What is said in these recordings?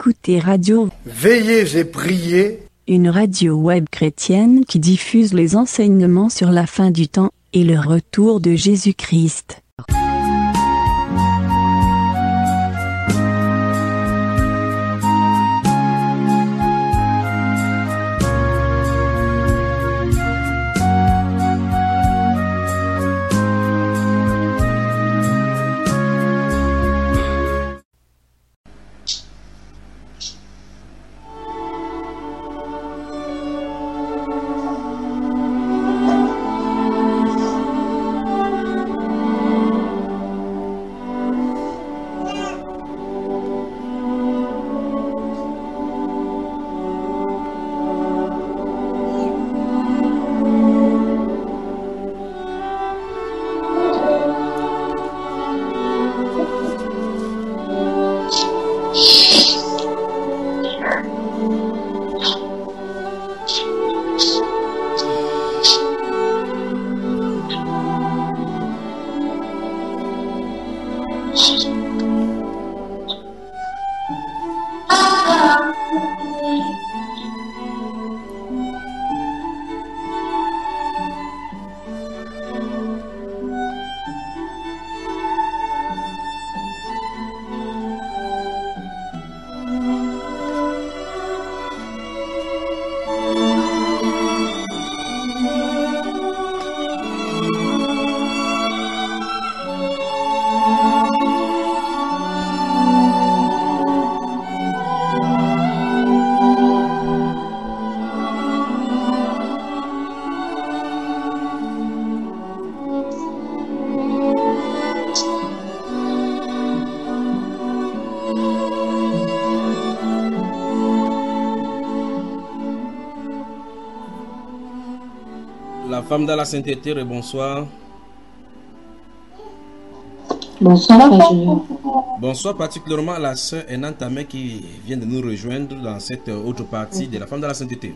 écoutez Radio Veillez et priez, une radio web chrétienne qui diffuse les enseignements sur la fin du temps et le retour de Jésus-Christ. La femme dans la sainteté, bonsoir. Bonsoir, Frère Junior. Bonsoir particulièrement à la sœur Enan Tamé qui vient de nous rejoindre dans cette autre partie de la femme dans la sainteté.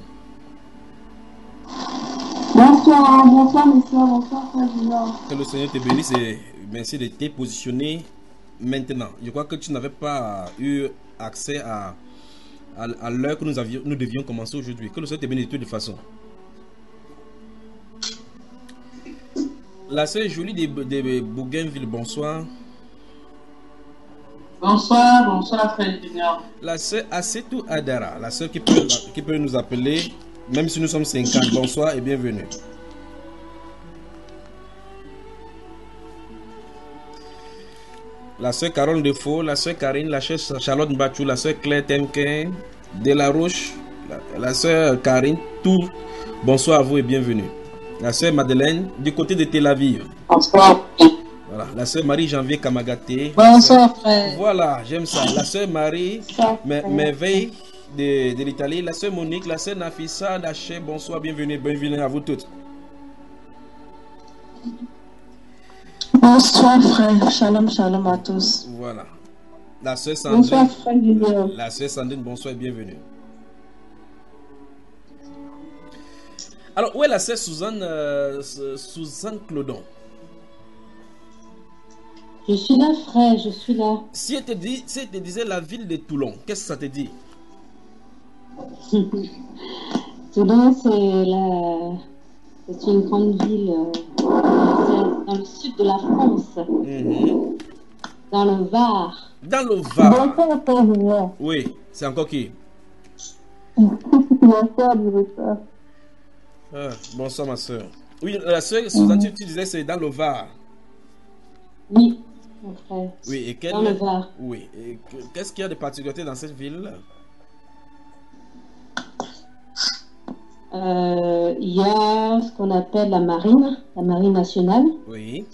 Bonsoir, bonsoir, monsieur, bonsoir, Frère Junior. Que le Seigneur te bénisse et merci de te positionner maintenant. Je crois que tu n'avais pas eu accès à l'heure que nous devions commencer aujourd'hui. Que le Seigneur te bénisse de toute façon. La sœur Jolie de Bougainville, bonsoir. Bonsoir, bonsoir, Frère Junior. La sœur Assetou Adara, la sœur qui peut nous appeler, même si nous sommes 50. Bonsoir et bienvenue. La sœur Carole Defaux, la sœur Karine, la sœur Charlotte Mbachou, la sœur Claire Temken, De La Roche, la sœur Karine, tout. Bonsoir à vous et bienvenue. La sœur Madeleine, du côté de Tel Aviv. Bonsoir. Voilà, la sœur Marie-Janvier Kamagaté. Bonsoir, frère. Voilà, j'aime ça. La sœur Marie Merveille de l'Italie. La sœur Monique, la sœur Nafissa Daché. Bonsoir, bienvenue à vous toutes. Bonsoir, frère. Shalom, shalom à tous. Voilà. La sœur Sandrine. Bonsoir, Frère Junior. La sœur Sandrine, bonsoir et bienvenue. Alors, où est la sœur Suzanne Clodon? Je suis là, frère, je suis là. Si elle te disait la ville de Toulon, qu'est-ce que ça te dit? Toulon, c'est une grande ville dans le sud de la France, dans le Var. Dans le Var. Bonsoir, Frère Junior. Oui, c'est encore qui? Bonsoir, bonsoir. Ah, bonsoir ma soeur. Oui, la soeur Suzanne, tu disais c'est dans le Var. Oui, mon frère. Oui, et dans le Var. Oui, et qu'est-ce qu'il y a de particularité dans cette ville? Il y a ce qu'on appelle la marine nationale. Oui.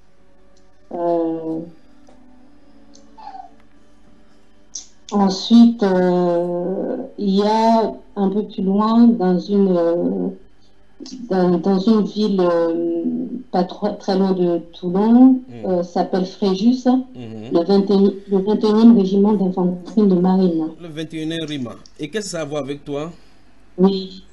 Ensuite, il y a un peu plus loin dans une ville pas très loin de Toulon, s'appelle Fréjus, le 21e régiment d'infanterie de marine. Le 21e régiment. Et qu'est-ce que ça a à voir avec toi? Oui.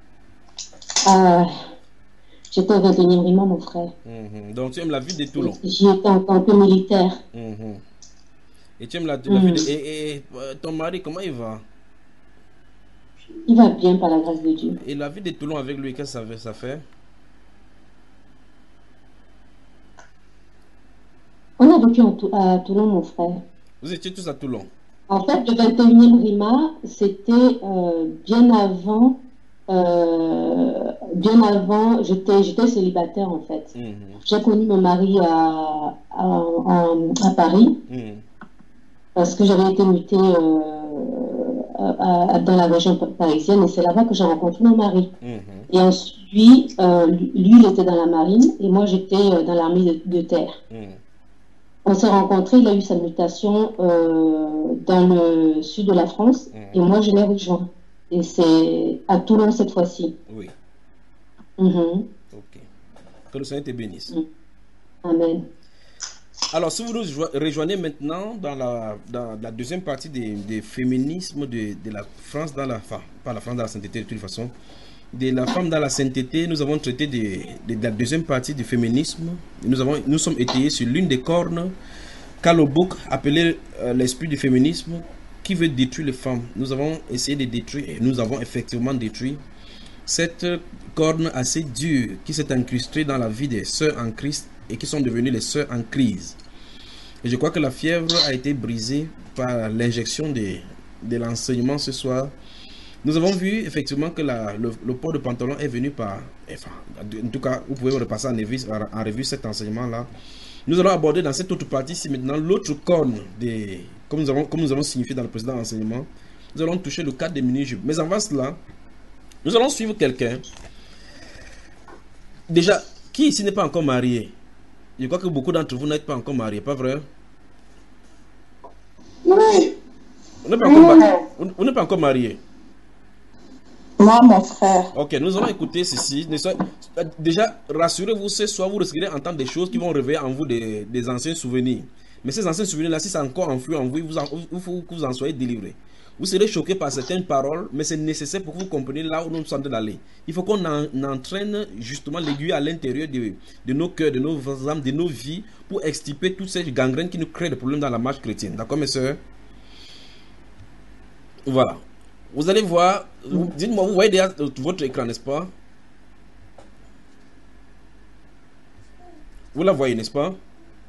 J'étais au 21e régiment, mon frère. Donc tu aimes la ville de Toulon? J'y étais en tant que militaire. Et tu aimes la vie de... Et ton mari, comment il va? Il va bien par la grâce de Dieu. Et la vie de Toulon avec lui, qu'est-ce que ça fait? On a vécu à Toulon, mon frère. Vous étiez tous à Toulon? En fait, le 21e RIMA, c'était bien avant, j'étais célibataire en fait. J'ai connu mon mari à Paris parce que j'avais été mutée dans la région parisienne et c'est là-bas que j'ai rencontré mon mari. Et ensuite, lui, il était dans la marine et moi, j'étais dans l'armée de terre. On s'est rencontrés, il a eu sa mutation dans le sud de la France et moi, je l'ai rejoint. Et c'est à Toulon cette fois-ci. Oui. Ok. Que le Seigneur te bénisse. Amen. Alors, si vous nous rejoignez maintenant dans la deuxième partie des féminismes de la France dans la... Enfin, pas la France dans la sainteté de toute façon. De la femme dans la sainteté, nous avons traité de la deuxième partie du féminisme. Nous sommes étayés sur l'une des cornes Carl Bock appelé l'esprit du féminisme qui veut détruire les femmes. Nous avons essayé de détruire et nous avons effectivement détruit cette corne assez dure qui s'est incrustée dans la vie des sœurs en Christ et qui sont devenues les sœurs en crise. Et je crois que la fièvre a été brisée par l'injection de l'enseignement ce soir. Nous avons vu effectivement que le port de pantalon est venu par... Enfin, en tout cas, vous pouvez repasser en revue cet enseignement-là. Nous allons aborder dans cette autre partie-ci maintenant l'autre corne, comme nous avons signifié dans le précédent enseignement. Nous allons toucher le cadre des mini-jupes. Mais avant cela, nous allons suivre quelqu'un. Déjà, qui ici n'est pas encore marié? Je crois que beaucoup d'entre vous n'êtes pas encore mariés, pas vrai? Oui. On n'est pas encore mariés. Moi, mon frère. Ok, nous allons écouter ceci. Déjà, rassurez-vous, ce soir, vous risquerez d'entendre des choses qui vont réveiller en vous des anciens souvenirs. Mais ces anciens souvenirs-là, si c'est encore enfui en vous, il faut que vous en soyez délivrés. Vous serez choqués par certaines paroles, mais c'est nécessaire pour que vous compreniez là où nous sommes d'aller. Il faut qu'on entraîne justement l'aiguille à l'intérieur de nos cœurs, de nos âmes, de nos vies, pour extirper toutes ces gangrènes qui nous créent des problèmes dans la marche chrétienne. D'accord, mes soeurs? Voilà. Vous allez voir, dites-moi, vous voyez déjà votre écran, n'est-ce pas? Vous la voyez, n'est-ce pas?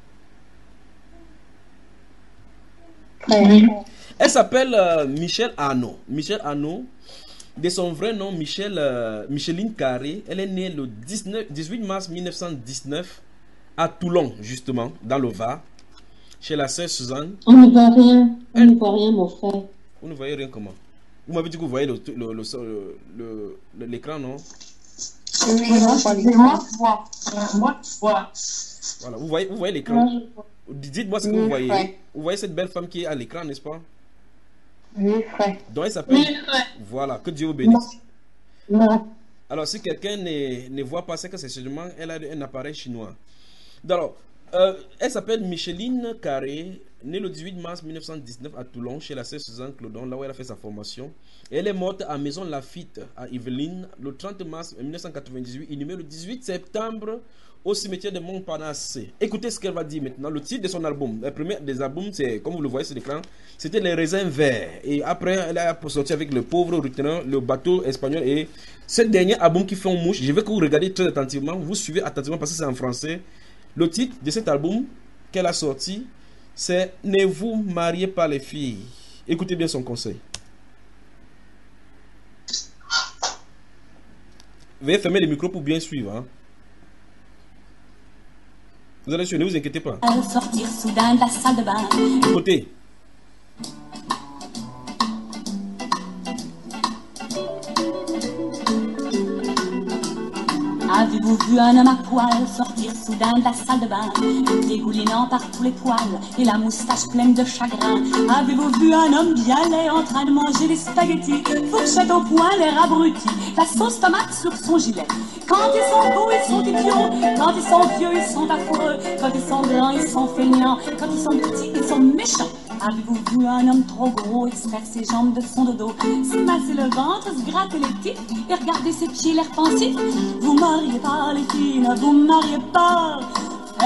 Oui. Elle s'appelle Michèle Arnaud. Michèle Arnaud, de son vrai nom, Micheline Carré. Elle est née le 18 mars 1919 à Toulon, justement, dans le Var, chez la sœur Suzanne. On ne voit rien. On ne voit rien, mon frère. Vous ne voyez rien comment? Vous m'avez dit que vous voyez l'écran, non? Oui, moi, je vois. Moi, je vois. Voilà, vous voyez l'écran. Dites-moi ce que vous voyez. Frère. Vous voyez cette belle femme qui est à l'écran, n'est-ce pas? Oui, frère. Donc elle s'appelle... Oui, frère. Voilà, que Dieu vous bénisse. Non. Alors, si quelqu'un ne voit pas, c'est que c'est sûrement elle a un appareil chinois. Alors, elle s'appelle Micheline Carré, née le 18 mars 1919 à Toulon, chez la sœur Suzanne Clodon, là où elle a fait sa formation. Et elle est morte à Maison Lafitte, à Yvelines, le 30 mars 1998, inhumée le 18 septembre au cimetière de Montparnasse. Écoutez ce qu'elle va dire maintenant. Le titre de son album, le premier des albums, c'est, comme vous le voyez sur l'écran, c'était Les Raisins Verts. Et après, elle a sorti avec Le Pauvre Retenant, Le Bateau Espagnol. Et ce dernier album qui fait en mouche, je veux que vous regardiez très attentivement, vous suivez attentivement parce que c'est en français. Le titre de cet album qu'elle a sorti, c'est Ne vous mariez pas les filles. Écoutez bien son conseil. Veuillez fermer les micros pour bien suivre. Hein. Vous allez suivre, ne vous inquiétez pas. Sortir soudain de la salle de bain. Écoutez. Avez-vous vu un homme à poil sortir soudain de la salle de bain, dégoulinant par tous les poils et la moustache pleine de chagrin? Avez-vous vu un homme bien laid en train de manger des spaghettis, fourchette au poing, l'air abruti, la sauce tomate sur son gilet? Quand ils sont beaux, ils sont idiots. Quand ils sont vieux, ils sont affreux. Quand ils sont blancs, ils sont feignants. Quand ils sont petits, ils sont méchants. Avez-vous vu un homme trop gros extraire ses jambes de son dodo, se masser le ventre, se gratter les petits et regarder ses pieds l'air pensif? Vous mariez pas les filles, ne vous mariez pas. Faites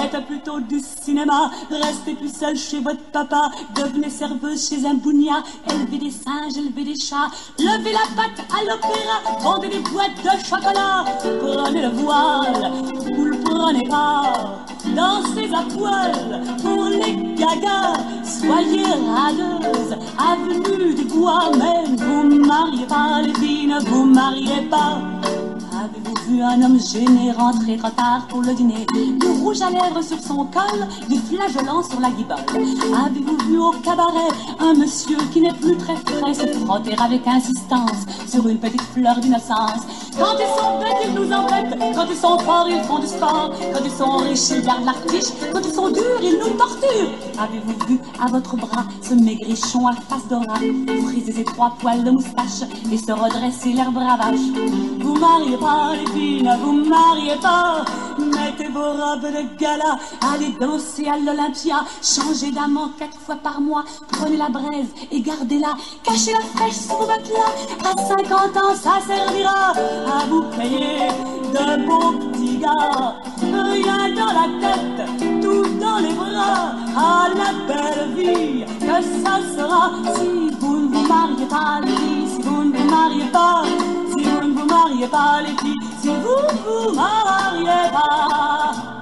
faites plutôt du cinéma, restez plus seul chez votre papa, devenez serveuse chez un bougnat, élevez des singes, élevez des chats, levez la patte à l'opéra, vendez des boîtes de chocolat, prenez le voile, vous le prenez pas, dansez à poil pour les gagas, soyez radeuse, avenue du bois, mais vous mariez pas les filles, ne vous mariez pas. Avez-vous vu un homme gêné rentrer trop tard pour le dîner, du rouge à lèvres sur son col, du flageolant sur la guibole? Avez-vous vu au cabaret un monsieur qui n'est plus très frais se frotter avec insistance sur une petite fleur d'innocence? Quand ils sont bêtes, ils nous embêtent, quand ils sont forts, ils font du sport, quand ils sont riches, ils gardent l'artiche, quand ils sont durs, ils nous torturent. Avez-vous vu à votre bras ce maigrichon à face d'ora, friser ses 3 poils de moustache et se redresser l'air bravache? Vous mariez pas les filles, ne vous mariez pas, mettez vos robes de gala, allez danser à l'Olympia, changez d'amant 4 fois par mois, prenez la braise et gardez-la, cachez la fraîche sous vos matelas, à 50 ans ça servira à vous payer de beaux petits gars, rien dans la tête, tout dans les bras, à la belle vie que ça sera si vous ne vous mariez pas les filles, si vous ne vous mariez pas, si vous ne vous mariez pas les filles, si vous ne vous mariez pas.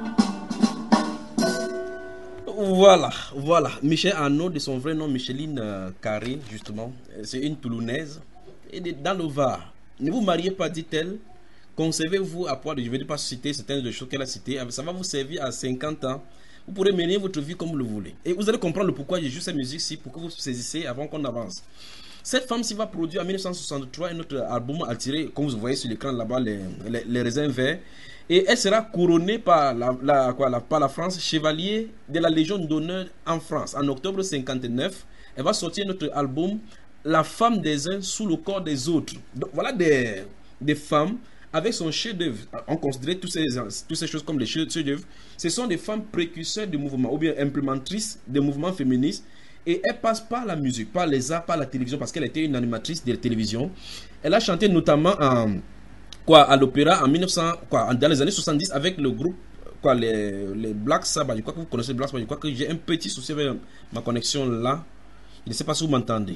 Voilà. Michel Arnaud, de son vrai nom Micheline Carré, justement, c'est une Toulounaise, et dans le Var. Ne vous mariez pas, dit-elle, conservez-vous à poids, je ne vais pas citer certaines des choses qu'elle a citées, ça va vous servir à 50 ans, vous pourrez mener votre vie comme vous le voulez. Et vous allez comprendre pourquoi j'ai joué cette musique-ci, pour que vous saisissez avant qu'on avance. Cette femme-ci va produire en 1963 un autre album attiré, comme vous voyez sur l'écran là-bas, les raisins verts. Et elle sera couronnée par la France, chevalier de la Légion d'honneur en France. En octobre 1959, elle va sortir notre album La femme des uns sous le corps des autres. Donc, voilà des femmes avec son chef-d'œuvre. On considère toutes ces choses comme des chefs-d'œuvre. Ce sont des femmes précurseurs du mouvement, ou bien implémentrices des mouvements féministes. Et elle passe par la musique, par les arts, par la télévision, parce qu'elle était une animatrice de la télévision. Elle a chanté notamment à l'opéra en 1900, dans les années 70 avec le groupe les Black Sabbath. Je crois que vous connaissez Black Sabbath. Je crois que j'ai un petit souci avec ma connexion là. Je ne sais pas si vous m'entendez.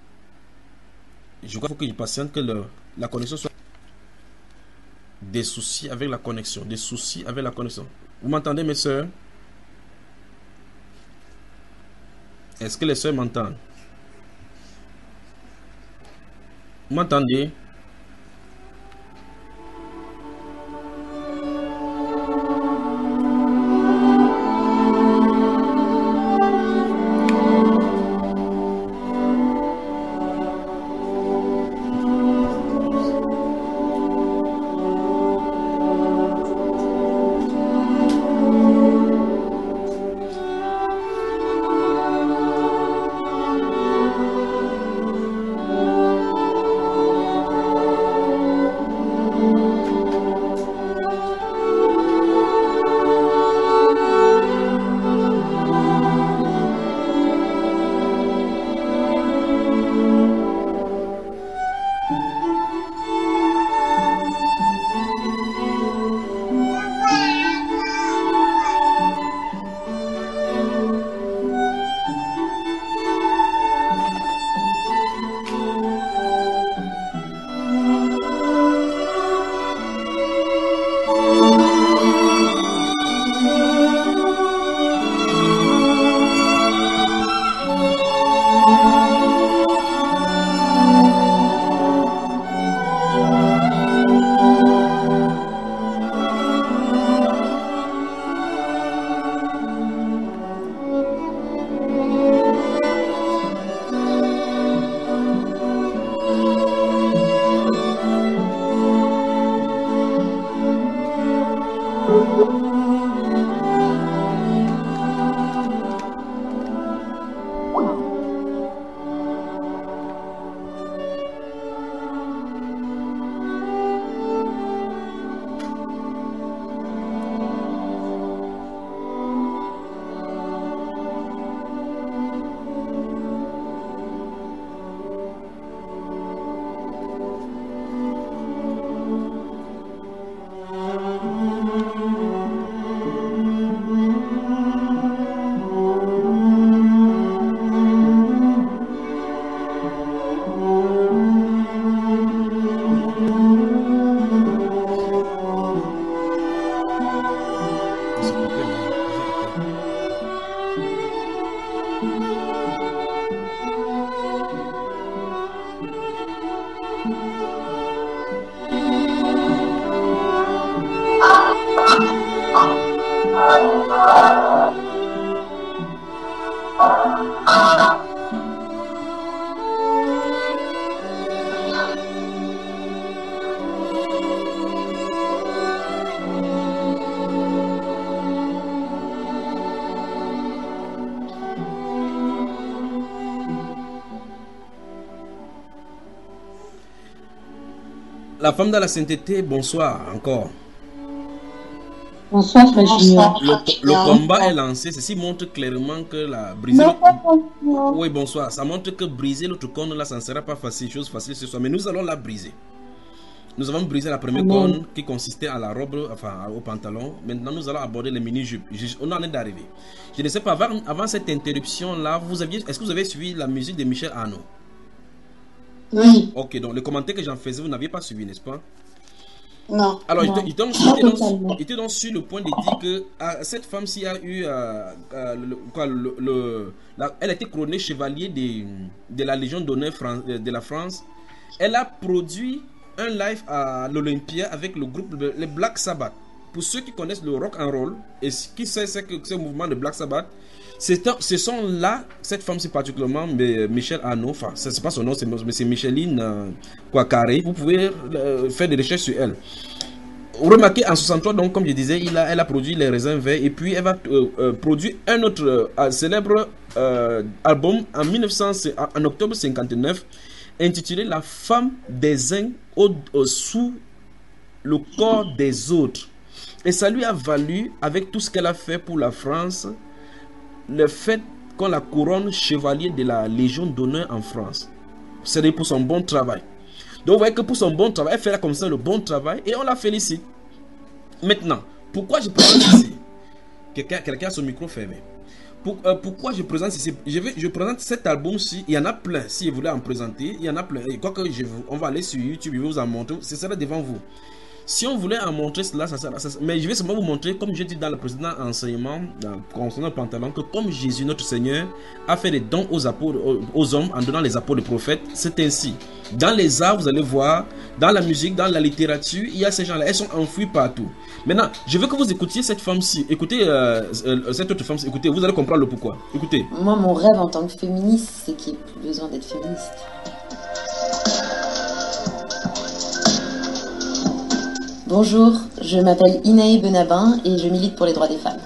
Je crois qu'il faut que je patiente que la connexion soit... Des soucis avec la connexion. Des soucis avec la connexion. Vous m'entendez, mes soeurs? Est-ce que les soeurs m'entendent? Vous m'entendez? La femme dans la sainteté, bonsoir encore. Bonsoir, frère Junior. Le combat est lancé. Ceci montre clairement que la briser. Oui, bonsoir. Ça montre que briser l'autre cône là, ça ne sera pas facile, chose facile ce soir. Mais nous allons la briser. Nous avons brisé la première cône qui consistait à la robe, enfin au pantalon. Maintenant, nous allons aborder les mini-jupes. On en est d'arriver. Je ne sais pas, avant cette interruption là, est-ce que vous avez suivi la musique de Michel Arnaud? Oui. Ok, donc le commentaire que j'en faisais, vous n'aviez pas suivi, n'est-ce pas? Non. Alors, il était donc sur le point de dire que cette femme-ci a eu, elle a été couronnée chevalier de la Légion d'honneur de la France. Elle a produit un live à l'Olympia avec le groupe les Black Sabbath. Pour ceux qui connaissent le rock and roll et qui savent que ce mouvement de Black Sabbath, ce sont là, cette femme-ci particulièrement, Michel Arnaud, enfin, ce n'est pas son nom, c'est Micheline Carré. Vous pouvez faire des recherches sur elle. Remarquez, en 63, donc, comme je disais, elle a produit Les Raisins Verts et puis elle va produire un autre célèbre album en octobre 59 intitulé La femme des uns sous le corps des autres. Et ça lui a valu, avec tout ce qu'elle a fait pour la France, le fait qu'on la couronne chevalier de la Légion d'honneur en France. C'est pour son bon travail. Donc vous voyez que pour son bon travail, elle fait comme ça le bon travail et on la félicite. Maintenant, pourquoi je présente ici? Quelqu'un a son micro fermé. Pourquoi je présente ici? Je présente cet album-ci. Il y en a plein. Si vous voulez en présenter, il y en a plein. Et quoi que on va aller sur YouTube, je vais vous en montrer. Ce sera devant vous. Si on voulait en montrer cela, mais je vais seulement vous montrer, comme j'ai dit dans le précédent enseignement concernant le pantalon, que comme Jésus, notre Seigneur, a fait des dons aux apôtres, aux hommes en donnant les apôtres, les prophètes, c'est ainsi. Dans les arts, vous allez voir, dans la musique, dans la littérature, il y a ces gens-là, elles sont enfouies partout. Maintenant, je veux que vous écoutiez cette femme-ci. Écoutez cette autre femme-ci. Écoutez, vous allez comprendre le pourquoi. Écoutez. Moi, mon rêve en tant que féministe, c'est qu'il n'y ait plus besoin d'être féministe. Bonjour, je m'appelle Inaï Benabin et je milite pour les droits des femmes.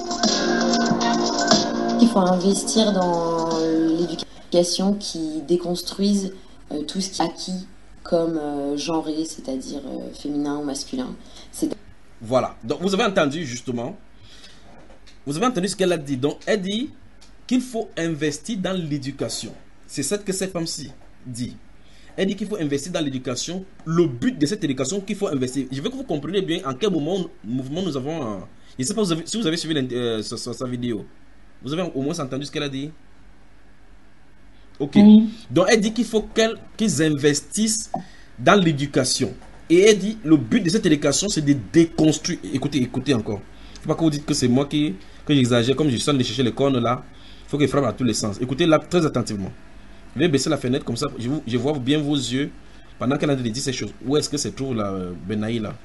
Il faut investir dans l'éducation qui déconstruise tout ce qui est acquis comme genré, c'est-à-dire féminin ou masculin. Voilà, donc vous avez entendu justement, vous avez entendu ce qu'elle a dit. Donc elle dit qu'il faut investir dans l'éducation. C'est ça que cette femme-ci dit. Elle dit qu'il faut investir dans l'éducation. Le but de cette éducation qu'il faut investir. Je veux que vous compreniez bien en quel mouvement nous avons... je ne sais pas si vous avez suivi sa vidéo. Vous avez au moins entendu ce qu'elle a dit? Ok. Oui. Donc elle dit qu'il faut qu'ils investissent dans l'éducation. Et elle dit le but de cette éducation c'est de déconstruire. Écoutez encore. Il ne faut pas que vous dites que c'est moi que j'exagère. Comme je suis en train de chercher les cornes là. Il faut qu'il frappe à tous les sens. Écoutez là très attentivement. Je vais baisser la fenêtre comme ça, je vois bien vos yeux pendant qu'elle a dit ces choses. Où est-ce que se trouve la Benaï là?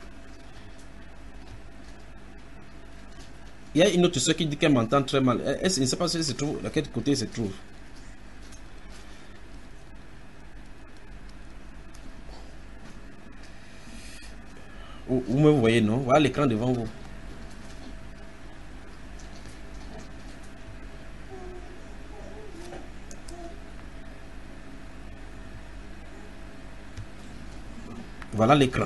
Il y a une autre soeur qui dit qu'elle m'entend très mal. Je ne sais pas si elle se trouve, à quel côté elle se trouve. Vous me voyez, non? Voilà l'écran devant vous. Voilà l'écran.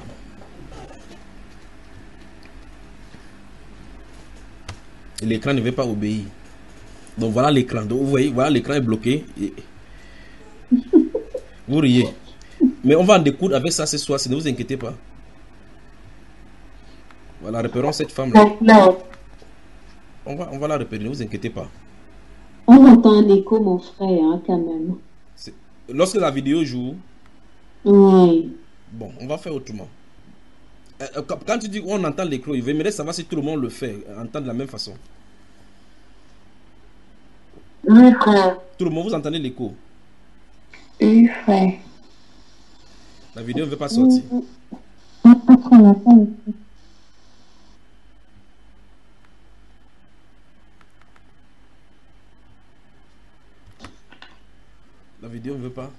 L'écran ne veut pas obéir. Donc voilà l'écran. Donc vous voyez, voilà l'écran est bloqué. Et... vous riez. Mais on va en découdre avec ça ce soir, ne vous inquiétez pas. Voilà, repérons cette femme là. Non. On va la repérer, ne vous inquiétez pas. On entend un écho, mon frère, hein, quand même. Lorsque la vidéo joue. Oui. Bon, on va faire autrement. Quand tu dis on entend l'écho, il aimerait savoir si tout le monde le fait, entend de la même façon. Oui, frère. Tout le monde, vous entendez l'écho? Oui, frère. La vidéo ne veut pas sortir. La vidéo ne veut pas.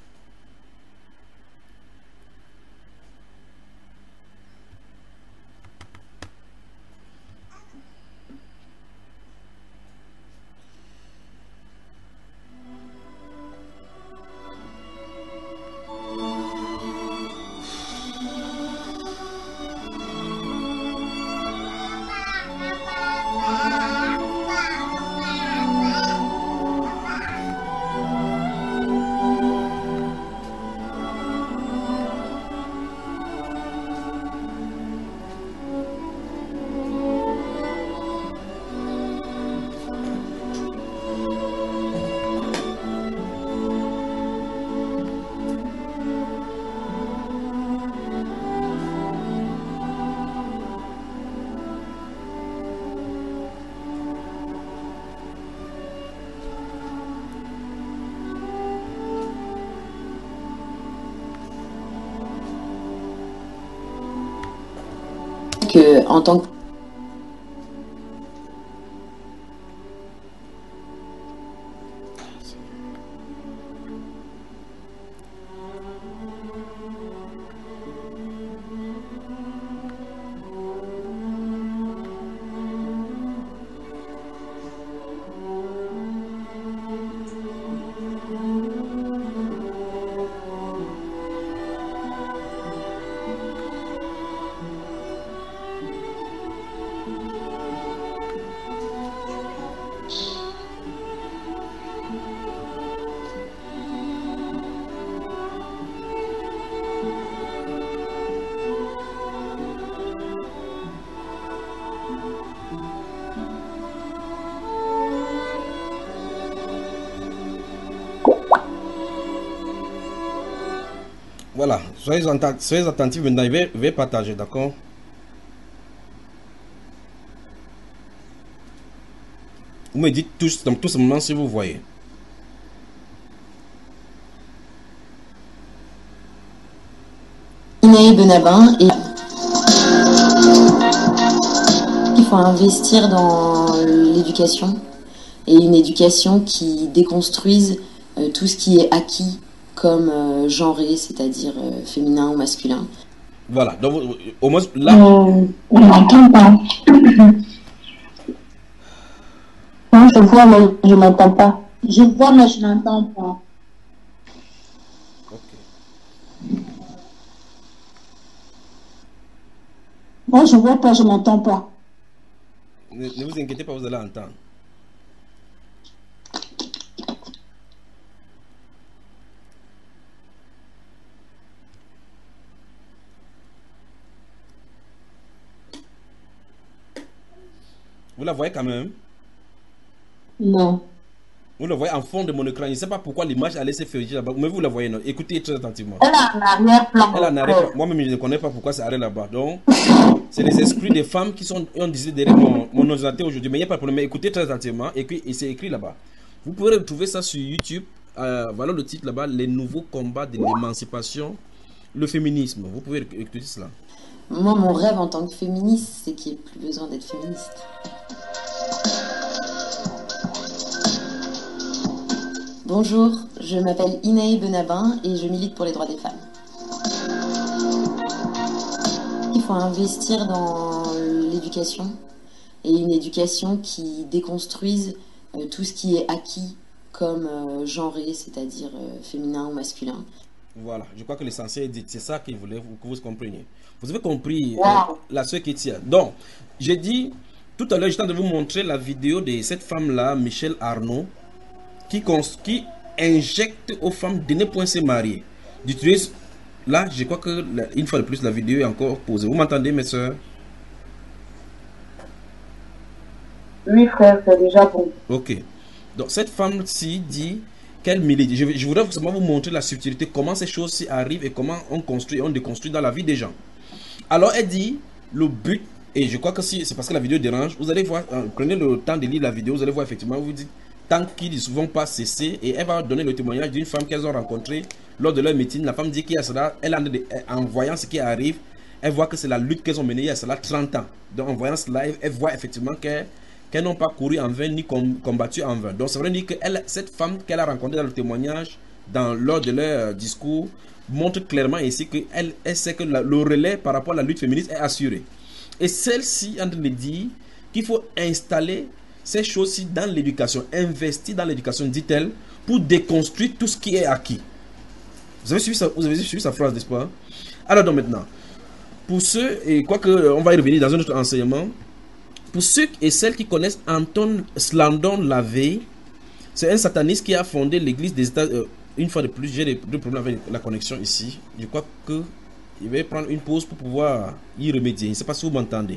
Que en tant que Voilà, soyez attentifs maintenant, veuillez partager, d'accord? Vous me dites tous, dans tout ce moment si vous voyez. Inaï Benabin et il faut investir dans l'éducation et une éducation qui déconstruise tout ce qui est acquis comme genré, c'est-à-dire féminin ou masculin. Voilà, donc au moins là. On n'entend pas. Non, je vois, mais je n'entends pas. Je vois, mais je n'entends pas. Ok. Moi, je vois pas, je m'entends pas. Ne vous inquiétez pas, vous allez entendre. Vous la voyez quand même? Non. Vous la voyez en fond de mon écran. Je ne sais pas pourquoi l'image allait se faire là-bas, mais vous la voyez, non? Écoutez très attentivement. Elle a un arrière-plan. Elle en arrière. Moi-même, je ne connais pas pourquoi ça arrête là-bas. Donc, c'est les esprits des femmes qui ont décidé derrière mon ordinateur aujourd'hui. Mais il n'y a pas de problème. Mais écoutez très attentivement. Et c'est écrit là-bas. Vous pourrez retrouver ça sur YouTube. Voilà le titre là-bas. Les nouveaux combats de l'émancipation, le féminisme. Vous pouvez écouter cela. Moi, mon rêve en tant que féministe, c'est qu'il n'y ait plus besoin d'être féministe. Bonjour, je m'appelle Inaï Benabin et je milite pour les droits des femmes. Il faut investir dans l'éducation et une éducation qui déconstruise tout ce qui est acquis comme genré, c'est-à-dire féminin ou masculin. Voilà, je crois que l'essentiel est dit. C'est ça qu'il voulait que vous compreniez. Vous avez compris la soeur Kétia. Donc, j'ai dit, tout à l'heure, j'étais en train de vous montrer la vidéo de cette femme-là, Michel Arnaud, qui injecte aux femmes de ne point se marier. D'utiliser, là, je crois que une fois de plus, la vidéo est encore posée. Vous m'entendez, mes soeurs? Oui, frère, c'est déjà bon. Ok. Donc, cette femme-ci dit qu'elle milite. Je voudrais forcément vous montrer la subtilité, comment ces choses-ci arrivent et comment on construit et on déconstruit dans la vie des gens. Alors elle dit, le but, et je crois que si c'est parce que la vidéo dérange, vous allez voir, prenez le temps de lire la vidéo, vous allez voir effectivement, vous dites, tant qu'ils ne vont pas cesser, et elle va donner le témoignage d'une femme qu'elles ont rencontrée lors de leur meeting. La femme dit qu'il y a cela, elle en voyant ce qui arrive, elle voit que c'est la lutte qu'elles ont menée il y a cela 30 ans. Donc en voyant cela, elle voit effectivement qu'elles n'ont pas couru en vain ni combattu en vain. Donc ça veut dire que cette femme qu'elle a rencontrée dans le témoignage, lors de leur discours, montre clairement ici qu'elle sait que le relais par rapport à la lutte féministe est assuré. Et celle-ci est en train de dire qu'il faut installer ces choses-ci dans l'éducation, investir dans l'éducation, dit-elle, pour déconstruire tout ce qui est acquis. Vous avez suivi sa phrase, n'est-ce pas? Alors donc maintenant, pour ceux, et quoique on va y revenir dans un autre enseignement, pour ceux et celles qui connaissent Anton Slandon Lavey, c'est un sataniste qui a fondé l'église des États. Une fois de plus, j'ai des problèmes avec la connexion ici. Je crois que je vais prendre une pause pour pouvoir y remédier. Je ne sais pas si vous m'entendez.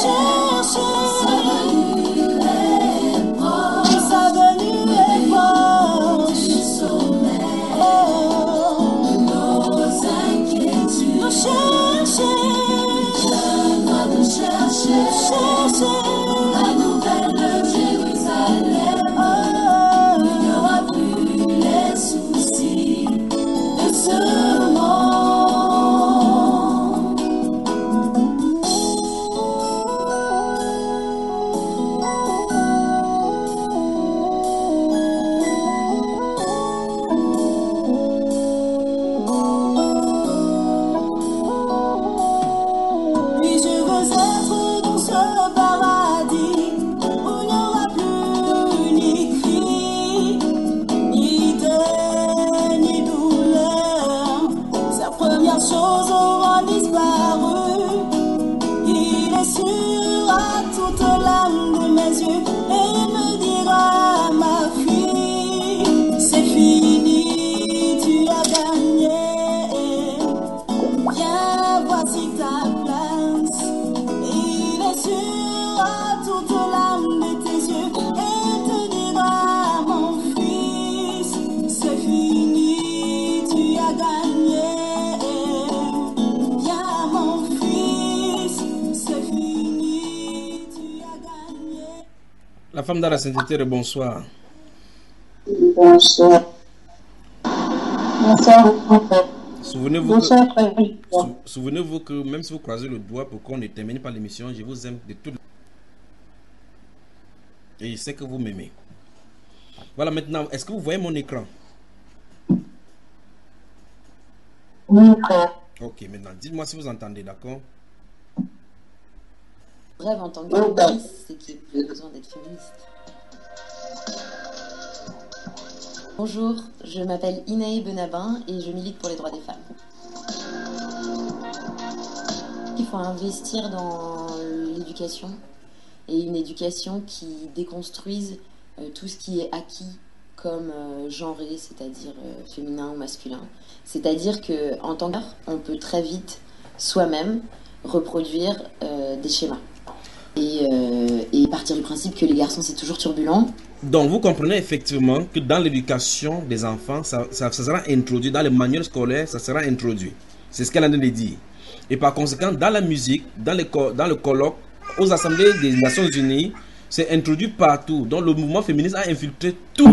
La femme dans la sainteté, bonsoir. Bonsoir. Bonsoir. Souvenez-vous Bonsoir, souvenez-vous que même si vous croisez le doigt pour qu'on ne termine pas l'émission, je vous aime de tout. Et je sais que vous m'aimez. Voilà, maintenant, est-ce que vous voyez mon écran? Oui, frère. Ok, maintenant, dites-moi si vous entendez, d'accord? Rêve en tant que féministe, c'est qu'il n'y a plus besoin d'être féministe. Bonjour, je m'appelle Inaï Benabin et je milite pour les droits des femmes. Il faut investir dans l'éducation et une éducation qui déconstruise tout ce qui est acquis comme genré, c'est-à-dire féminin ou masculin. C'est-à-dire qu'en tant qu'art, on peut très vite soi-même reproduire des schémas. Et partir du principe que les garçons c'est toujours turbulent. Donc vous comprenez effectivement que dans l'éducation des enfants, ça sera introduit, dans les manuels scolaires, ça sera introduit. C'est ce qu'elle a de dire. Et par conséquent, dans la musique, dans le colloque, aux assemblées des Nations Unies, c'est introduit partout. Donc le mouvement féministe a infiltré tout.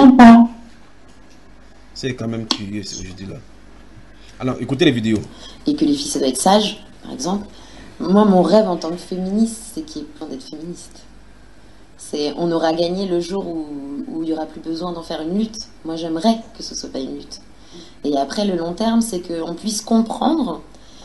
C'est quand même curieux ce que je dis là. Alors écoutez les vidéos. Et que les filles ça doit être sage, par exemple. Moi, mon rêve en tant que féministe, c'est qu'il y ait besoin d'être féministe. On aura gagné le jour où il n'y aura plus besoin d'en faire une lutte. Moi, j'aimerais que ce ne soit pas une lutte. Et après, le long terme, c'est qu'on puisse comprendre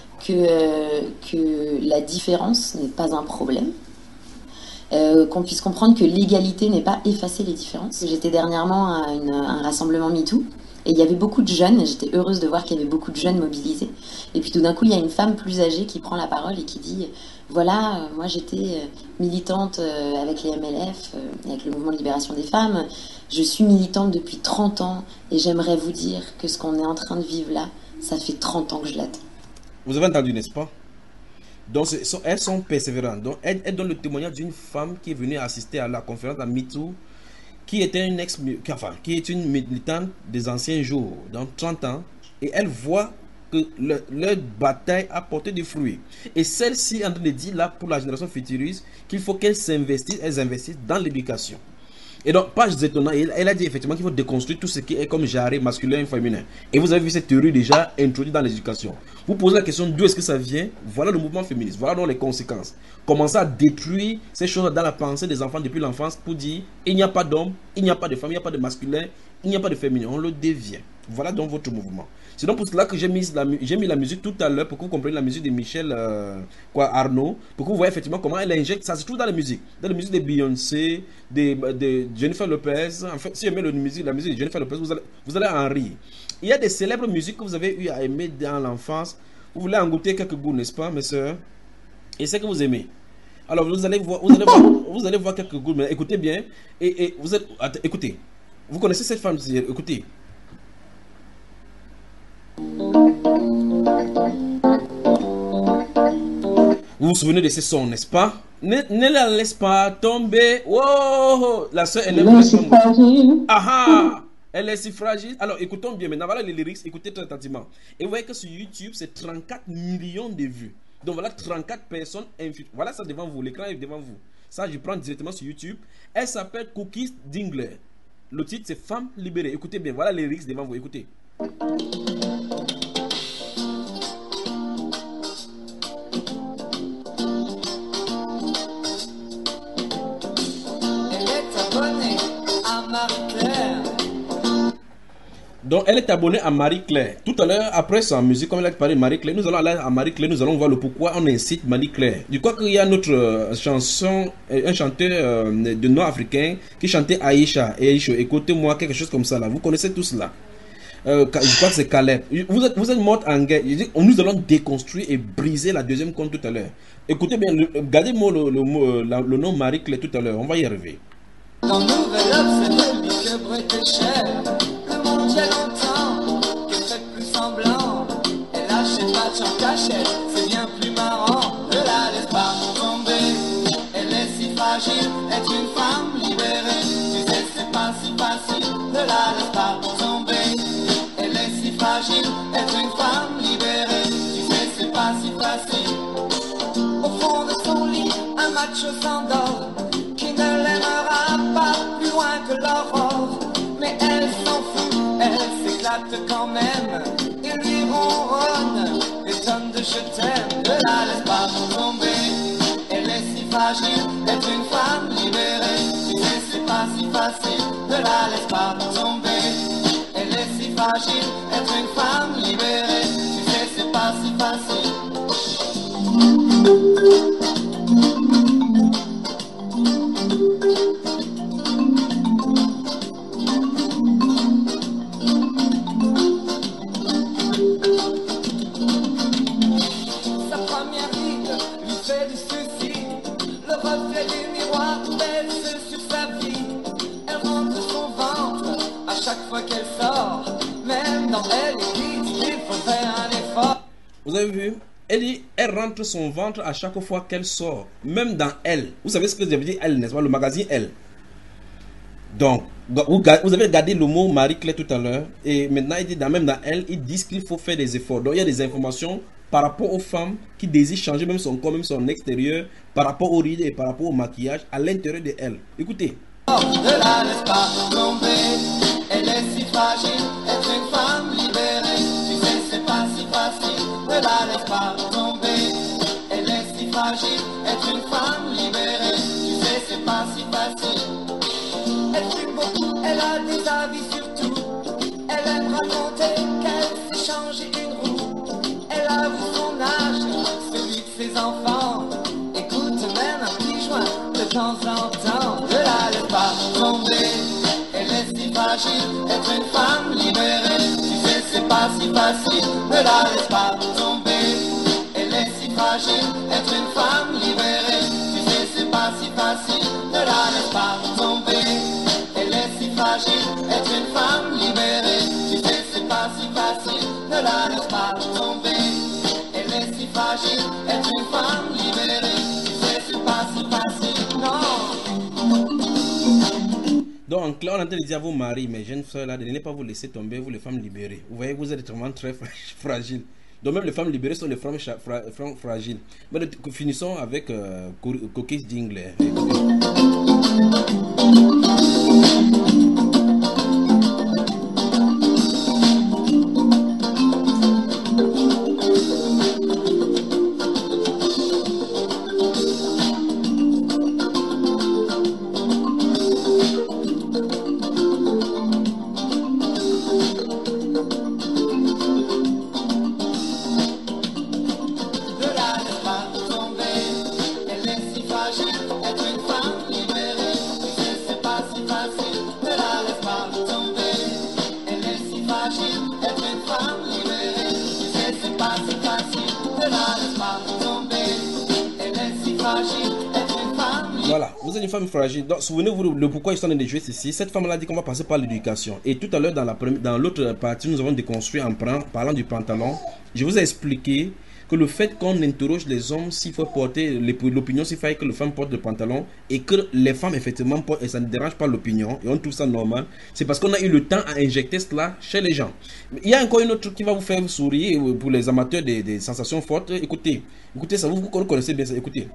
que la différence n'est pas un problème. Qu'on puisse comprendre que l'égalité n'est pas effacer les différences. J'étais dernièrement à un rassemblement MeToo. Et il y avait beaucoup de jeunes, et j'étais heureuse de voir qu'il y avait beaucoup de jeunes mobilisés. Et puis tout d'un coup, il y a une femme plus âgée qui prend la parole et qui dit « Voilà, moi j'étais militante avec les MLF, avec le mouvement de libération des femmes. Je suis militante depuis 30 ans et j'aimerais vous dire que ce qu'on est en train de vivre là, ça fait 30 ans que je l'attends. » Vous avez entendu, n'est-ce pas? Donc elles sont persévérantes. Donc elles donnent le témoignage d'une femme qui est venue assister à la conférence à MeToo, qui est une militante des anciens jours, dans 30 ans, et elle voit que leur bataille a porté des fruits. Et celle-ci est en train de dire là pour la génération futuriste qu'il faut qu'elles investissent dans l'éducation. Et donc, pas étonnant, elle a dit effectivement qu'il faut déconstruire tout ce qui est comme jarré masculin et féminin. Et vous avez vu cette théorie déjà introduite dans l'éducation. Vous posez la question d'où est-ce que ça vient? Voilà le mouvement féministe, voilà donc les conséquences. Commencer à détruire ces choses dans la pensée des enfants depuis l'enfance pour dire il n'y a pas d'homme, il n'y a pas de femme, il n'y a pas de masculin, il n'y a pas de féminin. On le devient. Voilà donc votre mouvement. C'est donc pour cela que j'ai mis la musique tout à l'heure pour que vous compreniez la musique de Michel Arnaud, pour que vous voyez effectivement comment elle injecte. Ça se trouve dans la musique de Beyoncé, de Jennifer Lopez. En fait, si vous aimez la musique de Jennifer Lopez, vous allez en rire. Il y a des célèbres musiques que vous avez eu à aimer dans l'enfance. Vous voulez en goûter quelques goûts, n'est-ce pas, mes soeurs? Et c'est que vous aimez. Alors vous allez voir quelques goûts. Mais écoutez bien. Et écoutez. Vous connaissez cette femme? Écoutez. Vous vous souvenez de ces sons, n'est-ce pas? Ne la laisse pas tomber. Wow, la sœur, elle aime Non, le c'est son. fragile. Ah ah, elle est si fragile. Alors écoutons bien maintenant. Voilà les lyrics. Écoutez très attentivement. Et vous voyez que sur YouTube, c'est 34 millions de vues. Donc voilà 34 personnes. Voilà ça devant vous. L'écran est devant vous. Ça, je prends directement sur YouTube. Elle s'appelle Cookies Dingler. Le titre, c'est Femme libérée. Écoutez bien. Voilà les lyrics devant vous. Écoutez. Donc elle est abonnée à Marie-Claire. Tout à l'heure, après sa musique, comme elle a parlé de Marie-Claire, nous allons aller à Marie-Claire, nous allons voir le pourquoi on incite Marie-Claire. Je crois qu'il y a notre chanson, un chanteur de nord-africain qui chantait Aïcha. Écoutez-moi, quelque chose comme ça là. Vous connaissez tous là. Je crois que c'est Caleb. Vous êtes morte en guerre. Nous allons déconstruire et briser la deuxième compte tout à l'heure. Écoutez bien, gardez-moi le nom Marie-Claire tout à l'heure. On va y arriver. Dans Nouvelle Obs, c'est lui que brûle cher. Le monde y a longtemps qu'elle fait plus semblant. Elle achète pas en cachette, c'est bien plus marrant. Ne la laisse pas tomber, elle est si fragile. Être une femme libérée, tu sais c'est pas si facile. Ne la laisse pas tomber, elle est si fragile. Être une femme libérée, tu sais c'est pas si facile. Au fond de son lit, un macho s'endort qui ne l'aimera pas plus loin que l'aurore. Mais elle s'en fout, elle s'éclate quand même. Il lui ronronne des tonnes de je t'aime. Ne la laisse pas tomber, elle est si fragile. Être une femme libérée, tu sais c'est pas si facile. Ne la laisse pas tomber, elle est si fragile. Être une femme libérée, tu sais c'est pas si facile. Vous avez vu? Elle dit, elle rentre son ventre à chaque fois qu'elle sort, même dans Elle. Vous savez ce que j'avais dit Elle, n'est-ce pas? Le magazine Elle. Donc, vous avez regardé le mot Marie-Claire tout à l'heure, et maintenant il dit, même dans Elle, ils disent qu'il faut faire des efforts. Donc il y a des informations par rapport aux femmes qui désirent changer même son corps, même son extérieur, par rapport aux rides et par rapport au maquillage à l'intérieur de Elle. Écoutez. Ne la laisse pas tomber, elle est si fragile, être une femme libérée, tu sais c'est pas si facile. Ne la laisse pas tomber, elle est si fragile, être une femme libérée, tu sais c'est pas si facile. Elle fume beaucoup, elle a des avis sur tout, elle aime raconter qu'elle s'est changé une roue. Elle avoue son âge, celui de ses enfants, écoute même un petit joint de temps en temps. Ne la laisse pas tomber, elle est si fragile, être une femme libérée, tu sais c'est pas si facile. Ne la laisse pas tomber, elle est si fragile, être une femme libérée, tu sais c'est pas si facile. Ne la laisse pas tomber, elle est si fragile, être une femme libérée, tu sais c'est pas si facile. Ne la laisse pas tomber, elle est si fragile, être une femme libérée, tu sais c'est pas si facile. Non. Donc en clair, on est en train de dire à vos maris, mes jeunes frères là, de ne pas vous laisser tomber, vous les femmes libérées. Vous voyez, vous êtes vraiment très fragiles. Donc même les femmes libérées sont les femmes fragiles. Mais finissons avec Cookies Dingler. Voilà, vous êtes une femme fragile. Donc, souvenez-vous de pourquoi ils sont en train de jouer ceci. Cette femme-là dit qu'on va passer par l'éducation. Et tout à l'heure, dans l'autre partie, nous avons déconstruit en parlant du pantalon. Je vous ai expliqué que le fait qu'on interroge les hommes s'il faut porter l'opinion, s'il faut que les femmes portent le pantalon et que les femmes effectivement portent et ça ne dérange pas l'opinion et on trouve ça normal, c'est parce qu'on a eu le temps à injecter cela chez les gens. Il y a encore une autre truc qui va vous faire sourire pour les amateurs des sensations fortes. Écoutez ça, vous connaissez bien ça, écoutez.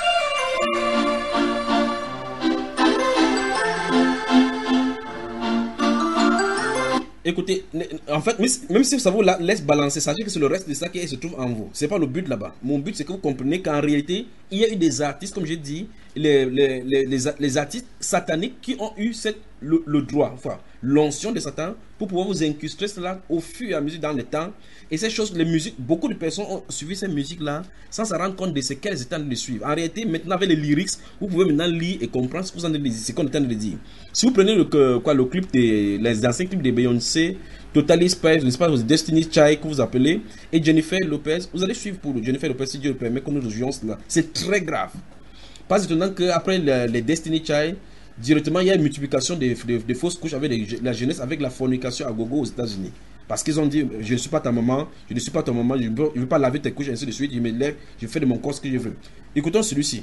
Écoutez, en fait, même si ça vous laisse balancer, sachez que c'est le reste de ça qui se trouve en vous. C'est pas le but là-bas. Mon but, c'est que vous compreniez qu'en réalité, il y a eu des artistes, comme j'ai dit, les artistes sataniques qui ont eu le droit, enfin, l'onction de Satan pour pouvoir vous incruster cela au fur et à mesure dans le temps. Et ces choses, les musiques, beaucoup de personnes ont suivi ces musiques-là sans se rendre compte de ce qu'elles étaient en train de suivre. En réalité, maintenant, avec les lyrics, vous pouvez maintenant lire et comprendre ce qu'on est en train de dire. Si vous prenez le clip les anciens clips de Beyoncé, Totally Spice, Destiny Child que vous appelez, et Jennifer Lopez, vous allez suivre pour Jennifer Lopez si Dieu le permet que nous jouions cela. C'est très grave. Pas étonnant qu'après les Destiny Child, directement il y a une multiplication des fausses couches avec la jeunesse, avec la fornication à gogo aux États-Unis. Parce qu'ils ont dit, je ne suis pas ta maman, je ne suis pas ton maman, je ne veux pas laver tes couches, ainsi de suite. Je me lève, je fais de mon corps ce que je veux. Écoutons celui-ci.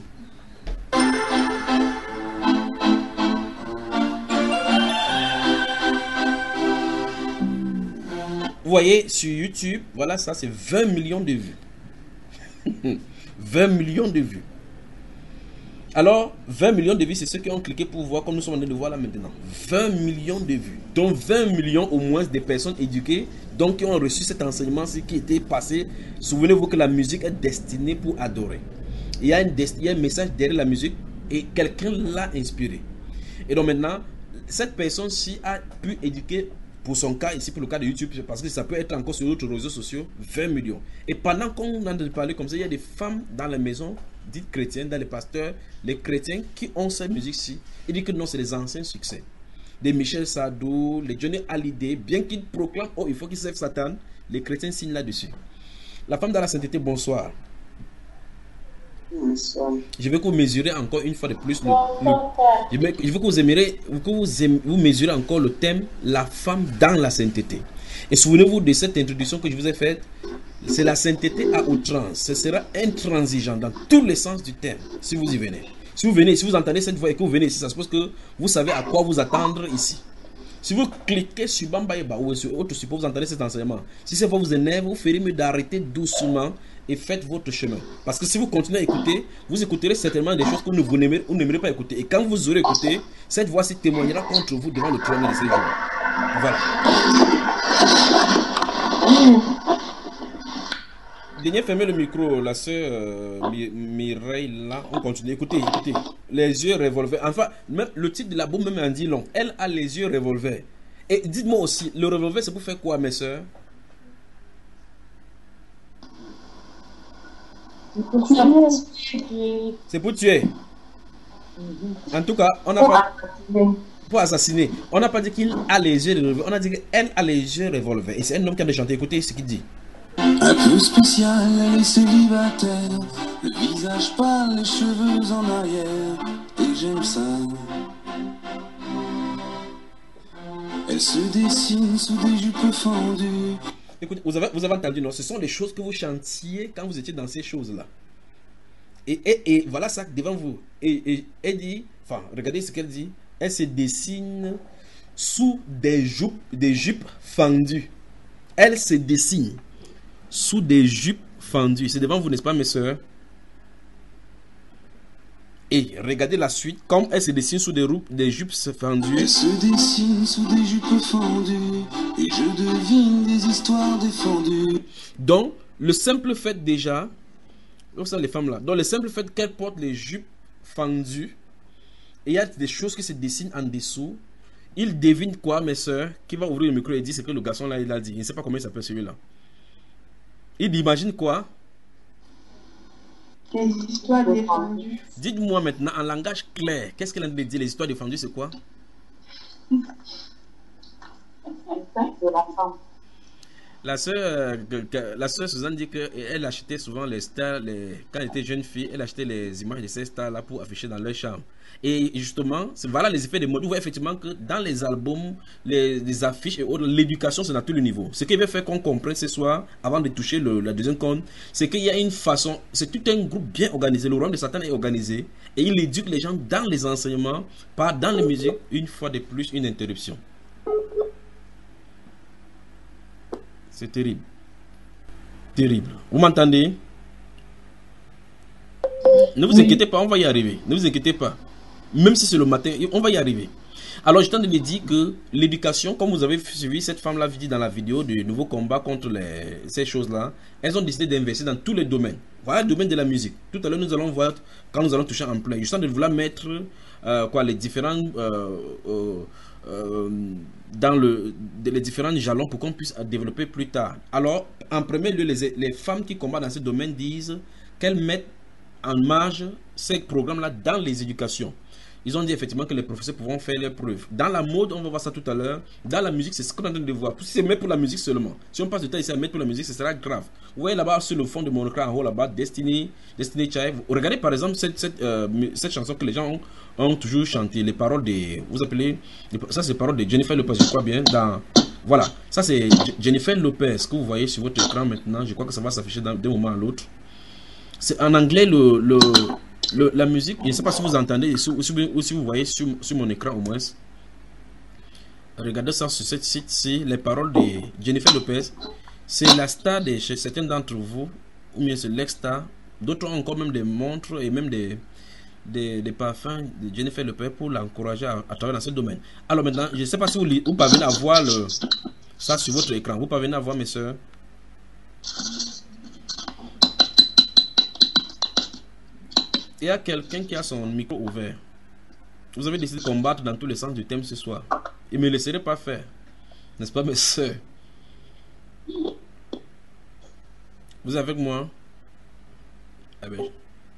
Vous voyez sur YouTube, voilà, ça c'est 20 millions de vues. 20 millions de vues. Alors, 20 millions de vues, c'est ceux qui ont cliqué pour voir comme nous sommes en train de voir là maintenant. 20 millions de vues. Donc 20 millions au moins de personnes éduquées, donc qui ont reçu cet enseignement, ce qui était passé. Souvenez-vous que la musique est destinée pour adorer. Il y a un message derrière la musique et quelqu'un l'a inspiré. Et donc maintenant, cette personne-ci a pu éduquer, pour son cas, ici pour le cas de YouTube, parce que ça peut être encore sur d'autres réseaux sociaux, 20 millions. Et pendant qu'on a parlé comme ça, il y a des femmes dans la maison, dites chrétiennes, dans les pasteurs, les chrétiens qui ont cette musique-ci. Ils disent que non, c'est les anciens succès. Des Michel Sardou, les Johnny Hallyday, bien qu'ils proclament, oh, il faut qu'ils servent Satan, les chrétiens signent là-dessus. La femme dans la sainteté, bonsoir. Je veux que vous mesurez encore une fois de plus je veux que vous mesurez encore le thème la femme dans la sainteté. Et souvenez-vous de cette introduction que je vous ai faite. C'est la sainteté à outrance. Ce sera intransigeant dans tous les sens du terme si vous y venez. Si vous venez, si vous entendez cette voix et que vous venez ici, ça suppose que vous savez à quoi vous attendre ici. Si vous cliquez sur Bambaïba ou sur autre support, vous entendez cet enseignement. Si cette voix vous énerve, vous ferez mieux d'arrêter doucement et faites votre chemin. Parce que si vous continuez à écouter, vous écouterez certainement des choses que vous n'aimerez pas écouter. Et quand vous aurez écouté, cette voix-ci témoignera contre vous devant le trône de ces jours. Voilà. Daignez fermer le micro, la sœur Mireille là. On continue. Écoutez. Les yeux revolver. Enfin, même le titre de la bombe même en dit long. Elle a les yeux revolver. Et dites-moi aussi, le revolver c'est pour faire quoi, mes sœurs? C'est pour tuer. En tout cas, on n'a pas pour assassiner. On n'a pas dit qu'il a les yeux revolver. On a dit qu'elle a les yeux revolver. Et c'est un homme qui a de chanter. Écoutez ce qu'il dit. Un peu spécial, elle est célibataire. Le visage pâle, les cheveux en arrière. Et j'aime ça. Elle se dessine sous des jupes fendues. Écoutez, vous avez entendu, non? Ce sont les choses que vous chantiez quand vous étiez dans ces choses-là. Et voilà ça devant vous. Et elle dit, enfin, regardez ce qu'elle dit. Elle se dessine sous des jupes fendues. Elle se dessine sous des jupes fendues. C'est devant vous, n'est-ce pas, mes soeurs? Et regardez la suite, comme elle se dessine sous des jupes fendues. Elle se dessine sous des jupes fendues, et je devine des histoires défendues. Donc, le simple fait déjà, comme ça les femmes là, donc le simple fait qu'elles portent les jupes fendues, et il y a des choses qui se dessinent en dessous, il devine quoi, mes soeurs? Qui va ouvrir le micro et dire ce que le garçon là il a dit. Il ne sait pas comment il s'appelle celui-là. Il imagine quoi? Des histoires défendues. Dites-moi maintenant en langage clair, qu'est-ce qu'elle a dit? Les histoires défendues, c'est quoi? la sœur Suzanne dit qu'elle achetait souvent les stars, quand elle était jeune fille, elle achetait les images de ces stars-là pour afficher dans leur chambre. Et justement, voilà les effets de mode. Vous voyez effectivement que dans les albums, les affiches et autres, l'éducation, c'est à tous les niveaux. Ce qui veut faire qu'on comprenne ce soir, avant de toucher la deuxième compte, c'est qu'il y a une façon, c'est tout un groupe bien organisé. Le royaume de Satan est organisé et il éduque les gens dans les enseignements, pas dans les musiques, une fois de plus, une interruption. C'est terrible. Terrible. Vous m'entendez? Ne vous inquiétez pas, on va y arriver. Ne vous inquiétez pas. Même si c'est le matin, on va y arriver. Alors, je t'en ai dit que l'éducation, comme vous avez suivi, cette femme-là dit dans la vidéo du nouveau combat contre ces choses-là, elles ont décidé d'investir dans tous les domaines. Voilà le domaine de la musique. Tout à l'heure, nous allons voir quand nous allons toucher en plein. Je sens de vouloir mettre les différents les différents jalons pour qu'on puisse développer plus tard. Alors, en premier lieu, les femmes qui combattent dans ce domaine disent qu'elles mettent en marge ces programmes-là dans les éducations. Ils ont dit effectivement que les professeurs pourront faire leurs preuves. Dans la mode, on va voir ça tout à l'heure. Dans la musique, c'est ce qu'on est en train de voir. Si c'est mettre pour la musique seulement. Si on passe du temps ici à mettre pour la musique, ce sera grave. Vous voyez là-bas sur le fond de mon écran en haut là-bas, Destiny Child. Regardez par exemple cette chanson que les gens ont toujours chanté. Les paroles de, vous appelez, ça c'est les paroles de Jennifer Lopez, je crois bien. Voilà, ça c'est Jennifer Lopez que vous voyez sur votre écran maintenant. Je crois que ça va s'afficher d'un moment à l'autre. C'est en anglais la musique. Je ne sais pas si vous entendez ou si vous voyez sur mon écran au moins. Regardez ça sur cette site-ci. Les paroles de Jennifer Lopez. C'est la star de chez certains d'entre vous. Ou bien c'est l'ex-star. D'autres ont encore même des montres et même des parfums de Jennifer Lopez pour l'encourager à travailler dans ce domaine. Alors maintenant, je ne sais pas si vous parvenez à voir ça sur votre écran. Vous parvenez à voir, mes soeurs? Il y a quelqu'un qui a son micro ouvert. Vous avez décidé de combattre dans tous les sens du thème ce soir. Et ne me laisserez pas faire. N'est-ce pas, mes soeurs? Vous êtes avec moi? Ah ben.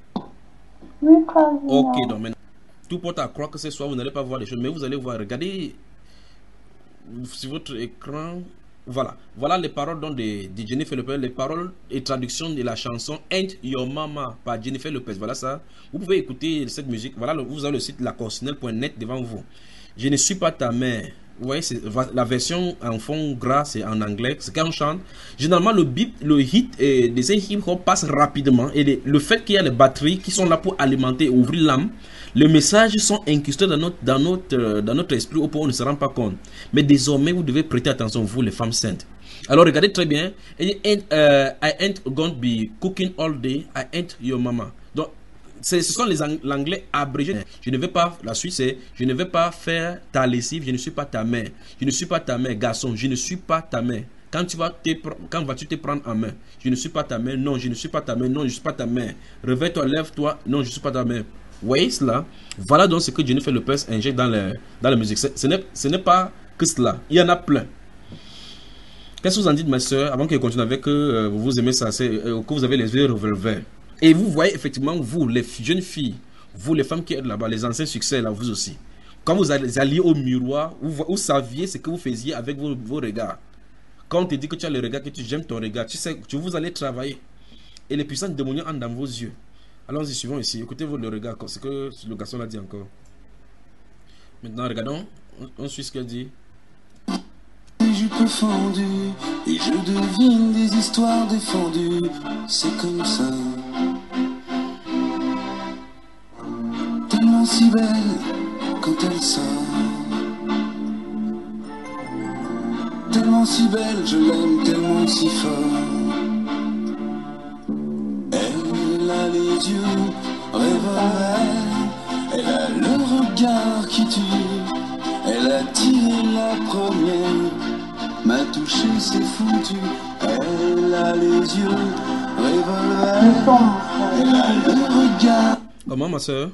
Ok, donc maintenant. Tout porte à croire que ce soir, vous n'allez pas voir les choses. Mais vous allez voir. Regardez sur votre écran. Voilà les paroles de Jennifer Lopez, les paroles et traduction de la chanson Ain't Your Mama par Jennifer Lopez. Voilà ça. Vous pouvez écouter cette musique. Voilà, vous avez le site lacorsinelle.net devant vous. Je ne suis pas ta mère. Vous voyez, la version en fond gras, c'est en anglais. C'est quand on chante. Généralement, le hit de ces hip-hop passe rapidement. Et le fait qu'il y a les batteries qui sont là pour alimenter et ouvrir l'âme, les messages sont incrustés dans notre esprit au point où on ne se rend pas compte. Mais désormais, vous devez prêter attention, vous, les femmes saintes. Alors, regardez très bien. I ain't gonna be cooking all day. I ain't your mama. Donc, ce sont l'anglais abrégé. Je ne vais pas, la suite c'est, je ne vais pas faire ta lessive, je ne suis pas ta mère. Je ne suis pas ta mère, garçon, je ne suis pas ta mère. Quand vas-tu te prendre en main? Je ne suis pas ta mère, non, je ne suis pas ta mère, non, je ne suis pas ta mère. Réveille-toi, lève-toi, non, je ne suis pas ta mère. Vous voyez cela? Voilà donc ce que Jennifer Lopez injecte dans la musique. Ce n'est pas que cela, il y en a plein. Qu'est-ce que vous en dites, ma soeur, avant que je continue avec vous aimez ça, que vous avez les yeux revolver. Et vous voyez effectivement, vous, les jeunes filles, vous, les femmes qui êtes là-bas, les anciens succès, là, vous aussi. Quand vous alliez au miroir, vous saviez ce que vous faisiez avec vos regards. Quand on te dit que tu as le regard, que tu j'aime ton regard, tu sais que vous allez travailler. Et les puissances démoniaques entrent dans vos yeux. Allons-y, suivons ici. Écoutez-vous le regard, ce que le garçon l'a dit encore. Maintenant, regardons. On suit ce qu'elle dit. Jupes fendues, et je devine des histoires défendues. C'est comme ça. Tellement si belle quand elle sort. Tellement si belle, je l'aime tellement si fort. Elle a les yeux revolver, elle a le regard qui tue. Elle a tiré la première, m'a touché, c'est foutu. Elle a les yeux revolver, elle a le regard. Comment, ma soeur?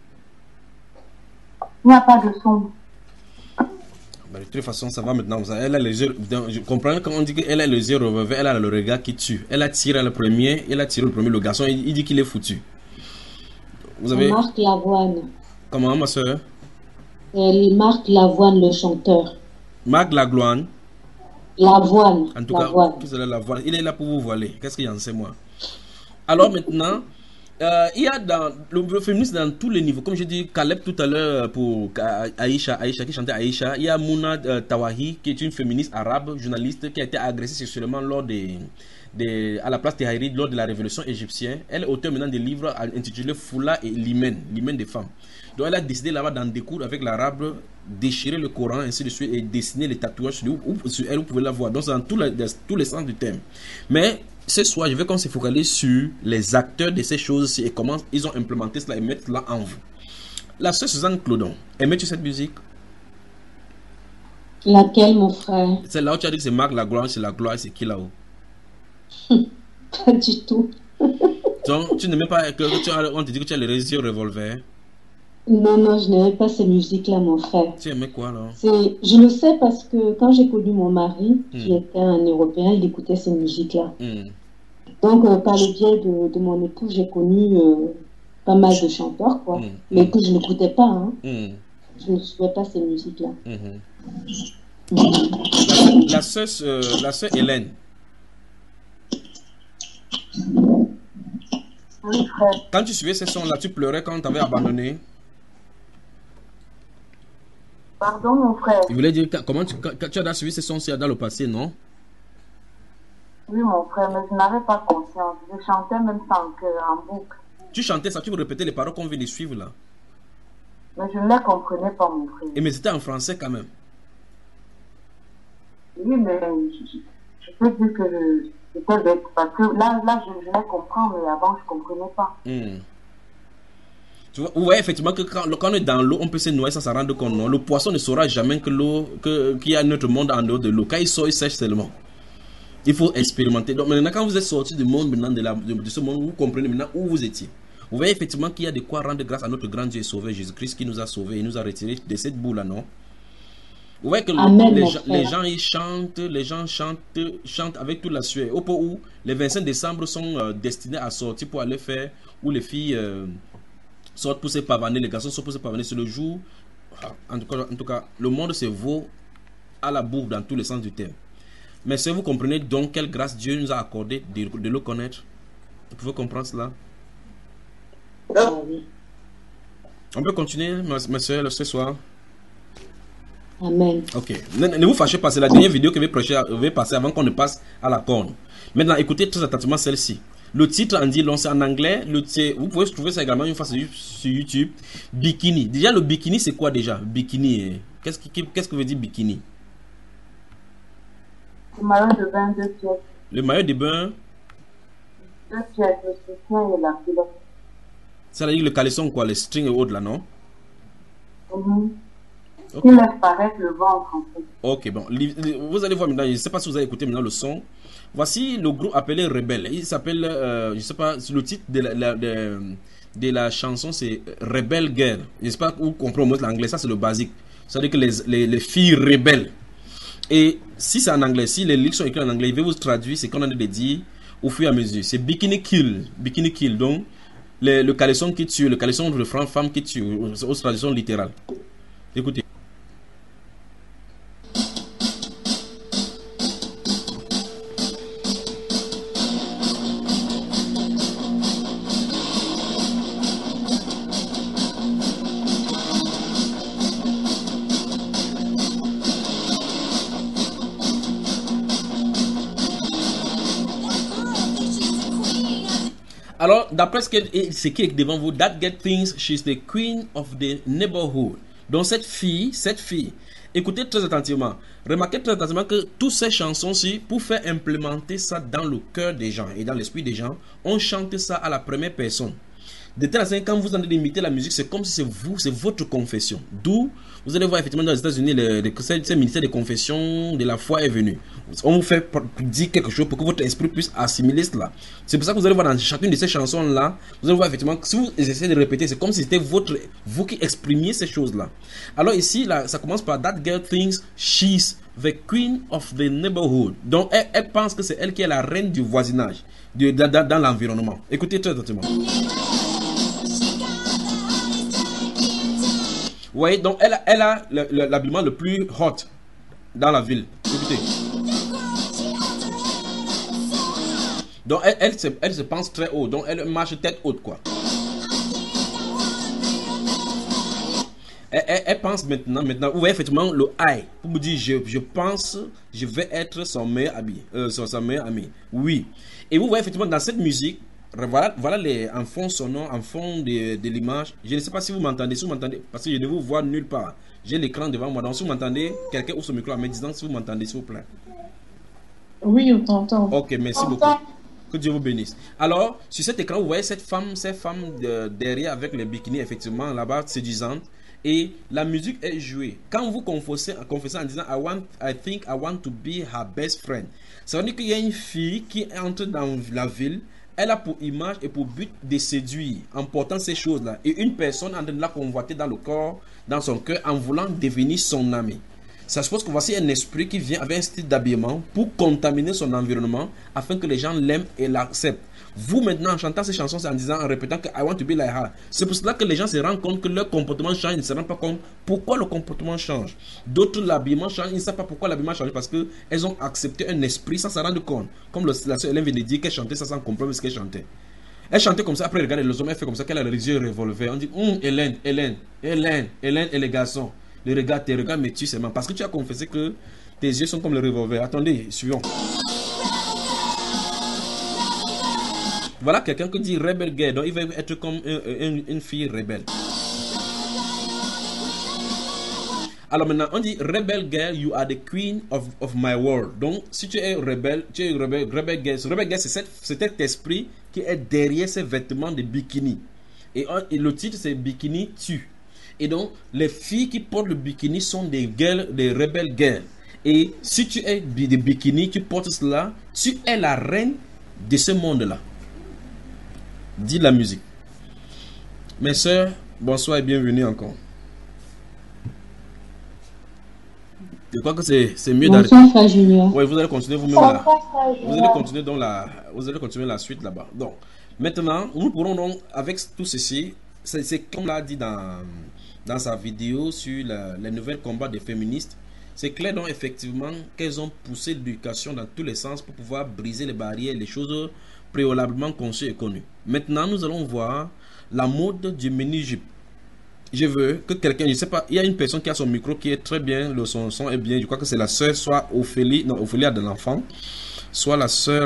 Il n'y a pas de son. De toute façon, ça va maintenant. Elle a les yeux. Je comprends quand on dit qu'elle a les yeux revolver, elle a le regard qui tue. Elle a tiré le premier, le garçon, il dit qu'il est foutu. Vous avez. Marc Lavoine. Comment, ma soeur? Marc Lavoine, le chanteur. Marc Lavoine. L'avoine. En tout cas, tout cela, l'avoine. Il est là pour vous voiler. Qu'est-ce qu'il y en sait, moi? Alors maintenant, il y a dans le féminisme dans tous les niveaux. Comme je dis, Caleb tout à l'heure pour Aïcha qui chantait Aïcha. Il y a Mouna Tawahi qui est une féministe arabe, journaliste, qui a été agressée sexuellement à la place Tahrir lors de la révolution égyptienne. Elle est auteure maintenant des livres intitulés Foula et l'hymen des femmes. Donc elle a décidé là-bas d'en découdre avec l'arabe, déchirer le Coran, ainsi de suite, et dessiner les tatouages sur elle, vous pouvez la voir. Donc c'est dans tous les sens du thème. Mais ce soir, je vais qu'on se focalise sur les acteurs de ces choses et comment ils ont implémenté cela et mettre cela en vous. La sœur Suzanne Clodon, aimais-tu cette musique? Laquelle, mon frère? C'est là où tu as dit que c'est Marc la gloire, c'est qui là-haut? Pas du tout. Donc, tu n'aimais pas on te dit que tu as le réseau revolver? Non, je n'aimais pas ces musiques-là, mon frère. Tu aimais quoi, alors? Je le sais parce que quand j'ai connu mon mari, qui était un Européen, il écoutait ces musiques-là. Donc, par le biais de mon époux, j'ai connu pas mal de chanteurs, quoi. Mais que je n'écoutais pas, hein. Je ne suivais pas ces musiques-là. La sœur Hélène. Oui, frère. Quand tu suivais ces sons-là, tu pleurais quand tu avais abandonné? Pardon, mon frère. Il voulait dire, comment tu as suivi ces sons-ci dans le passé, non? Oui, mon frère, mais je n'avais pas conscience. Je chantais même sans cœur, en boucle. Tu chantais ça, tu me répétais les paroles qu'on vient de suivre là. Mais je ne les comprenais pas, mon frère. Et mais c'était en français quand même. Oui, mais je peux dire que c'était bête. Parce que là je les comprends, mais avant, je ne comprenais pas. Tu vois, vous voyez effectivement que quand on est dans l'eau, on peut se noyer sans s'en rendre compte. Non? Le poisson ne saura jamais qu'il y a un autre monde en dehors de l'eau. Quand il sort, il sèche seulement. Il faut expérimenter. Donc maintenant, quand vous êtes sorti du monde maintenant de ce monde, vous comprenez maintenant où vous étiez. Vous voyez effectivement qu'il y a de quoi rendre grâce à notre grand Dieu et Sauveur Jésus-Christ qui nous a sauvés et nous a retirés de cette boue-là, non? Vous voyez que les gens ils chantent, les gens chantent avec toute la sueur. Au point où les 25 décembre sont destinés à sortir pour aller faire, où les filles sortent pour se pavaner, les garçons sortent pour se pavaner. C'est le jour, en tout cas, le monde se vaut à la boue dans tous les sens du terme. Mais si vous comprenez donc quelle grâce Dieu nous a accordé de le connaître, vous pouvez comprendre cela. On peut continuer, ma soeur, ce soir. Amen. Ok. Ne vous fâchez pas, c'est la dernière vidéo que je vais passer avant qu'on ne passe à la corne. Maintenant, écoutez très attentivement celle-ci. Le titre en dit long, c'est en anglais. Vous pouvez trouver ça également une fois sur YouTube. Bikini. Déjà, le bikini, c'est quoi déjà? Bikini. Qu'est-ce que veut dire bikini? Le maillot de bain, 2 pièces. Le maillot de bain? 2 pièces, le soutien et la culotte. Ça veut dire le caleçon, quoi, les strings et autres là, non? Okay. Il laisse paraître le ventre en fait. Ok, bon. Vous allez voir maintenant, je ne sais pas si vous avez écouté maintenant le son. Voici le groupe appelé Rebelle. Il s'appelle, je ne sais pas, le titre de la chanson c'est Rebel Girl. Je ne sais pas où vous comprenez l'anglais, ça c'est le basique. Ça veut dire que les filles rebelles. Et si c'est en anglais, si les lyrics sont écrits en anglais, je vais vous traduire ce qu'on a dit au fur et à mesure. C'est Bikini Kill. Bikini Kill, donc le caleçon qui tue, le caleçon de femme qui tue, aux traductions littérales. Écoutez. Alors, d'après ce qui est devant vous, that girl thinks she's the queen of the neighborhood. Donc, cette fille, écoutez très attentivement. Remarquez très attentivement que toutes ces chansons-ci, pour faire implémenter ça dans le cœur des gens et dans l'esprit des gens, on chante ça à la première personne. De telle sorte que quand vous allez imiter la musique, c'est comme si c'est vous, c'est votre confession. D'où, vous allez voir effectivement dans les États-Unis, ce ministère de confession de la foi est venu. On vous fait dire quelque chose pour que votre esprit puisse assimiler cela. C'est pour ça que vous allez voir dans chacune de ces chansons-là, vous allez voir effectivement que si vous essayez de répéter, c'est comme si c'était vous qui exprimiez ces choses-là. Alors ici, là, ça commence par That girl thinks she's the queen of the neighborhood. Donc, elle pense que c'est elle qui est la reine du voisinage, dans l'environnement. Écoutez très attentivement. Vous voyez, donc elle a l'habillement le plus hot dans la ville. Écoutez. Donc elle se pense très haut, donc elle marche tête haute quoi. Elle pense maintenant, vous voyez effectivement le I, pour me dire je pense, je vais être son meilleur ami, son meilleur ami. Oui. Et vous voyez effectivement dans cette musique, voilà les, en fond sonore, en fond de l'image. Je ne sais pas si vous m'entendez, parce que je ne vous vois nulle part. J'ai l'écran devant moi, donc si vous m'entendez, quelqu'un ouvre son micro en me disant si vous m'entendez s'il vous plaît. Oui, on t'entend. Ok, merci beaucoup. Que Dieu vous bénisse. Alors, sur cet écran, vous voyez cette femme derrière avec les bikinis, effectivement, là-bas, séduisante. Et la musique est jouée. Quand vous confessez en disant I think I want to be her best friend, ça veut dire qu'il y a une fille qui entre dans la ville. Elle a pour image et pour but de séduire en portant ces choses-là. Et une personne en train de la convoiter dans le corps, dans son cœur, en voulant devenir son ami. Ça suppose que voici un esprit qui vient avec un style d'habillement pour contaminer son environnement afin que les gens l'aiment et l'acceptent. Vous maintenant en chantant ces chansons, c'est en disant, en répétant que I want to be like her. C'est pour cela que les gens se rendent compte que leur comportement change, ils ne se rendent pas compte pourquoi le comportement change. D'autres, l'habillement change, ils ne savent pas pourquoi l'habillement change parce qu'elles ont accepté un esprit sans s'en rendre compte. Comme la sœur Hélène vient de dire qu'elle chantait ça sans comprendre ce qu'elle chantait. Elle chantait comme ça, après regardez les hommes, elle fait comme ça, qu'elle a les yeux revolvés. On dit, Hélène et les garçons. Le regard, tes regards me tuent seulement parce que tu as confessé que tes yeux sont comme le revolver. Attendez, suivons. Voilà quelqu'un qui dit rebel girl, donc il va être comme une fille rebelle. Alors maintenant, on dit rebel girl, you are the queen of my world. Donc, si tu es rebelle, rebel girl. Rebel girl, c'est cet esprit qui est derrière ces vêtements de bikini. Et le titre, c'est Bikini tue. Et donc, les filles qui portent le bikini sont des rebel girls. Et si tu es des bikini, tu portes cela, tu es la reine de ce monde-là. Dit la musique. Mes soeurs, bonsoir et bienvenue encore. Je crois que c'est mieux d'arrêter. Bonsoir, frère Junior. Oui, vous allez continuer vous-même là. Vous allez continuer la suite là-bas. Donc, maintenant, nous pourrons donc, avec tout ceci, c'est comme l'a dit dans sa vidéo sur les nouvelles combats des féministes, c'est clair donc effectivement qu'elles ont poussé l'éducation dans tous les sens pour pouvoir briser les barrières, les choses préalablement conçues et connues. Maintenant, nous allons voir la mode du mini-jupe. Je veux que quelqu'un, je ne sais pas, il y a une personne qui a son micro qui est très bien, son son est bien, je crois que c'est la sœur, soit Ophélie de l'enfant, soit la sœur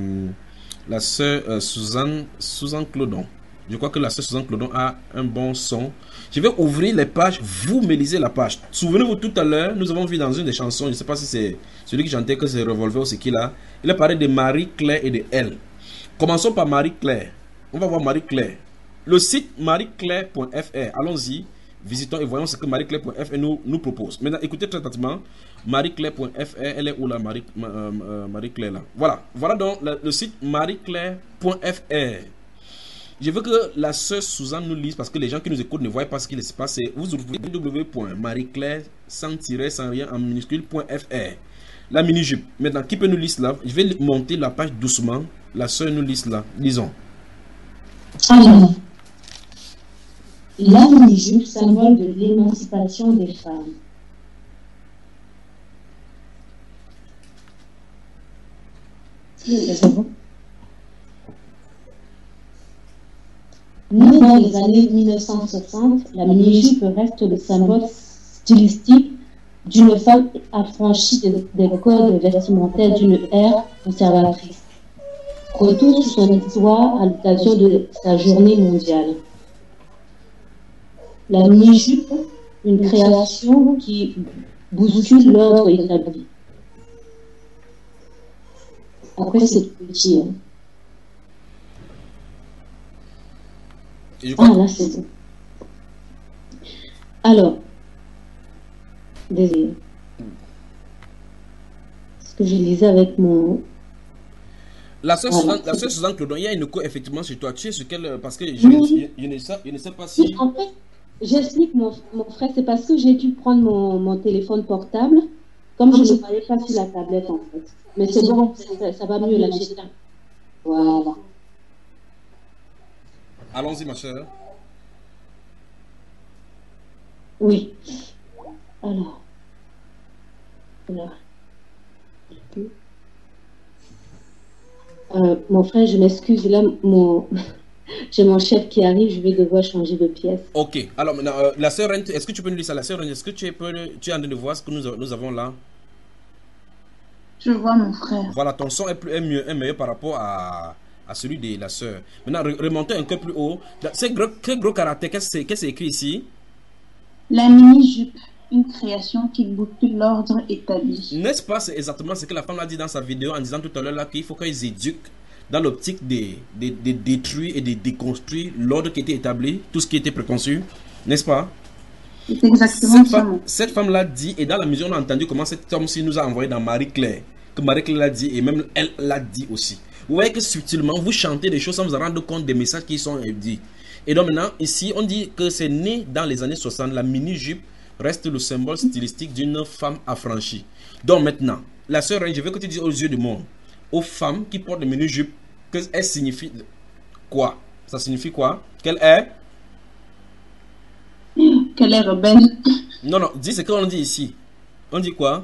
Suzanne Clodon. Je crois que la sœur Suzanne Clodon a un bon son. Je vais ouvrir les pages, vous me lisez la page. Souvenez-vous tout à l'heure, nous avons vu dans une des chansons, je ne sais pas si c'est celui qui chantait que c'est Revolver ou c'est qui là, il a parlé de Marie-Claire et de elle. Commençons par Marie-Claire. On va voir Marie-Claire. Le site marieclaire.fr, allons-y, visitons et voyons ce que marieclaire.fr nous propose. Maintenant, écoutez très attentivement, marieclaire.fr, elle est où là, Marie-Claire là? Voilà donc le site marieclaire.fr. Je veux que la sœur Suzanne nous lise parce que les gens qui nous écoutent ne voient pas ce qu'il se passe. Vous ouvrez www.marieclaire sans rien en minuscule.fr. La mini-jupe. Maintenant, qui peut nous lire là? Je vais monter la page doucement. La sœur nous lise là. Lisons. Alors, la mini-jupe, symbole de l'émancipation des femmes. C'est bon. Née dans les années 1960, la mini-jupe reste le symbole stylistique d'une femme affranchie des codes vestimentaires d'une ère conservatrice. Retour sur son histoire à l'occasion de sa journée mondiale. La mini-jupe, une création qui bouscule l'ordre établi. Après, c'est petit. Là, c'est bon. Alors, désolé. Ce que je lisais avec mon... La sœur Suzanne Clodon, il y a une écho effectivement sur toi. Tu sais ce qu'elle... Parce que je ne sais pas si... Oui, en fait, j'explique mon frère, c'est parce que j'ai dû prendre mon téléphone portable, comme je ne le voyais pas sur la tablette en fait. Mais c'est bon, ça va mieux là, j'ai ça. Voilà. Allons-y, ma chère. Oui. Alors. Voilà. Mon frère, je m'excuse, là, j'ai mon chef qui arrive, je vais devoir changer de pièce. Ok, alors maintenant, la sœur Reine, est-ce que tu peux nous dire ça? La sœur Reine, est-ce que tu es en train de voir ce que nous avons là? Je vois mon frère. Voilà, ton son est meilleur par rapport à celui de la sœur. Maintenant, remontez un peu plus haut. C'est gros caractère, qu'est-ce que c'est écrit ici? La mini-jupe, une création qui bouscule l'ordre établi. N'est-ce pas? C'est exactement ce que la femme a dit dans sa vidéo en disant tout à l'heure là qu'il faut qu'ils éduquent dans l'optique de détruire et de déconstruire l'ordre qui était établi, tout ce qui était préconçu. N'est-ce pas? C'est exactement ça. Cette femme-là dit, et dans la mesure on a entendu comment cet homme-ci nous a envoyé dans Marie-Claire, que Marie-Claire l'a dit, et même elle l'a dit aussi. Vous voyez que subtilement, vous chantez des choses sans vous rendre compte des messages qui sont dits. Et donc maintenant, ici, on dit que c'est né dans les années 60. La mini-jupe reste le symbole stylistique d'une femme affranchie. Donc maintenant, la sœur Reine, je veux que tu dises aux yeux du monde, aux femmes qui portent des mini-jupes, qu'elle signifie quoi? Ça signifie quoi? Qu'elle est rebelle. Non, non, dis ce qu'on dit ici. On dit quoi?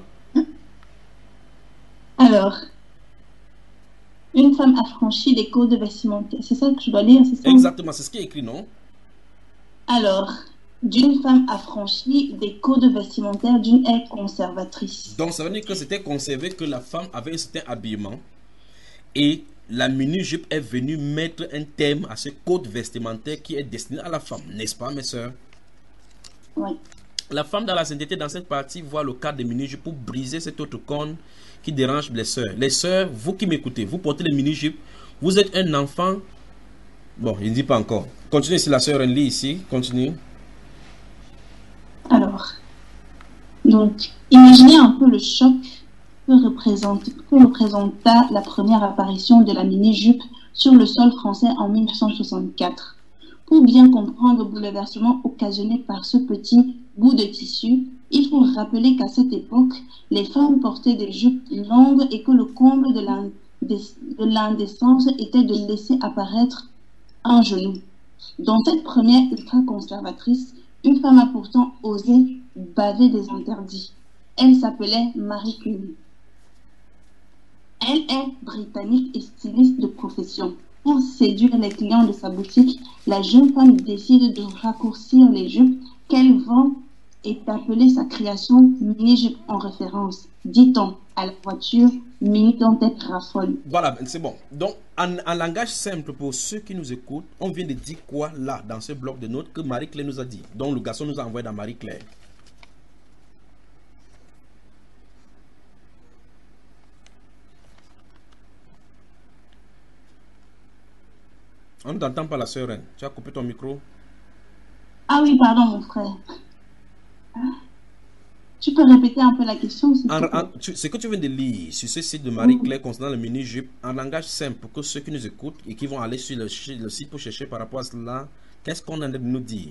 Alors, une femme affranchie des codes vestimentaires. C'est ça que je dois lire, c'est ça? Exactement, c'est ce qui est écrit, non? Alors, d'une femme affranchie des codes vestimentaires d'une aide conservatrice. Donc, ça veut dire que c'était conservé que la femme avait un certain habillement. Et la mini-jupe est venue mettre un thème à ce code vestimentaire qui est destiné à la femme. N'est-ce pas, mes sœurs? Oui. La femme dans la sainteté, dans cette partie, voit le cadre des mini-jupes pour briser cet autre cône qui dérange les sœurs. Les sœurs, vous qui m'écoutez, vous portez les mini-jupes, vous êtes un enfant. Bon, je ne dis pas encore. Continuez si la sœur lit ici. Continue. Alors, donc, imaginez un peu le choc que représenta la première apparition de la mini-jupe sur le sol français en 1964. Pour bien comprendre le bouleversement occasionné par ce petit bout de tissu, il faut rappeler qu'à cette époque, les femmes portaient des jupes longues et que le comble de l'indécence était de laisser apparaître un genou. Dans cette première ultra-conservatrice, une femme a pourtant osé baver des interdits. Elle s'appelait Marie Curie. Elle est britannique et styliste de profession. Pour séduire les clients de sa boutique, la jeune femme décide de raccourcir les jupes qu'elle vend et d'appeler sa création mini-jupe en référence, dit-on, à la voiture mini dont elle raffole. Voilà, c'est bon. Donc, en langage simple pour ceux qui nous écoutent, on vient de dire quoi là, dans ce bloc de notes que Marie-Claire nous a dit. Donc, le garçon nous a envoyé dans Marie-Claire. On ne t'entend pas, la sœur Reine. Tu as coupé ton micro. Ah oui, pardon, mon frère. Tu peux répéter un peu la question? Ce que tu viens de lire sur ce site de Marie-Claire concernant le mini-jupe, en langage simple, pour que ceux qui nous écoutent et qui vont aller sur le site pour chercher par rapport à cela, qu'est-ce qu'on a de nous dire?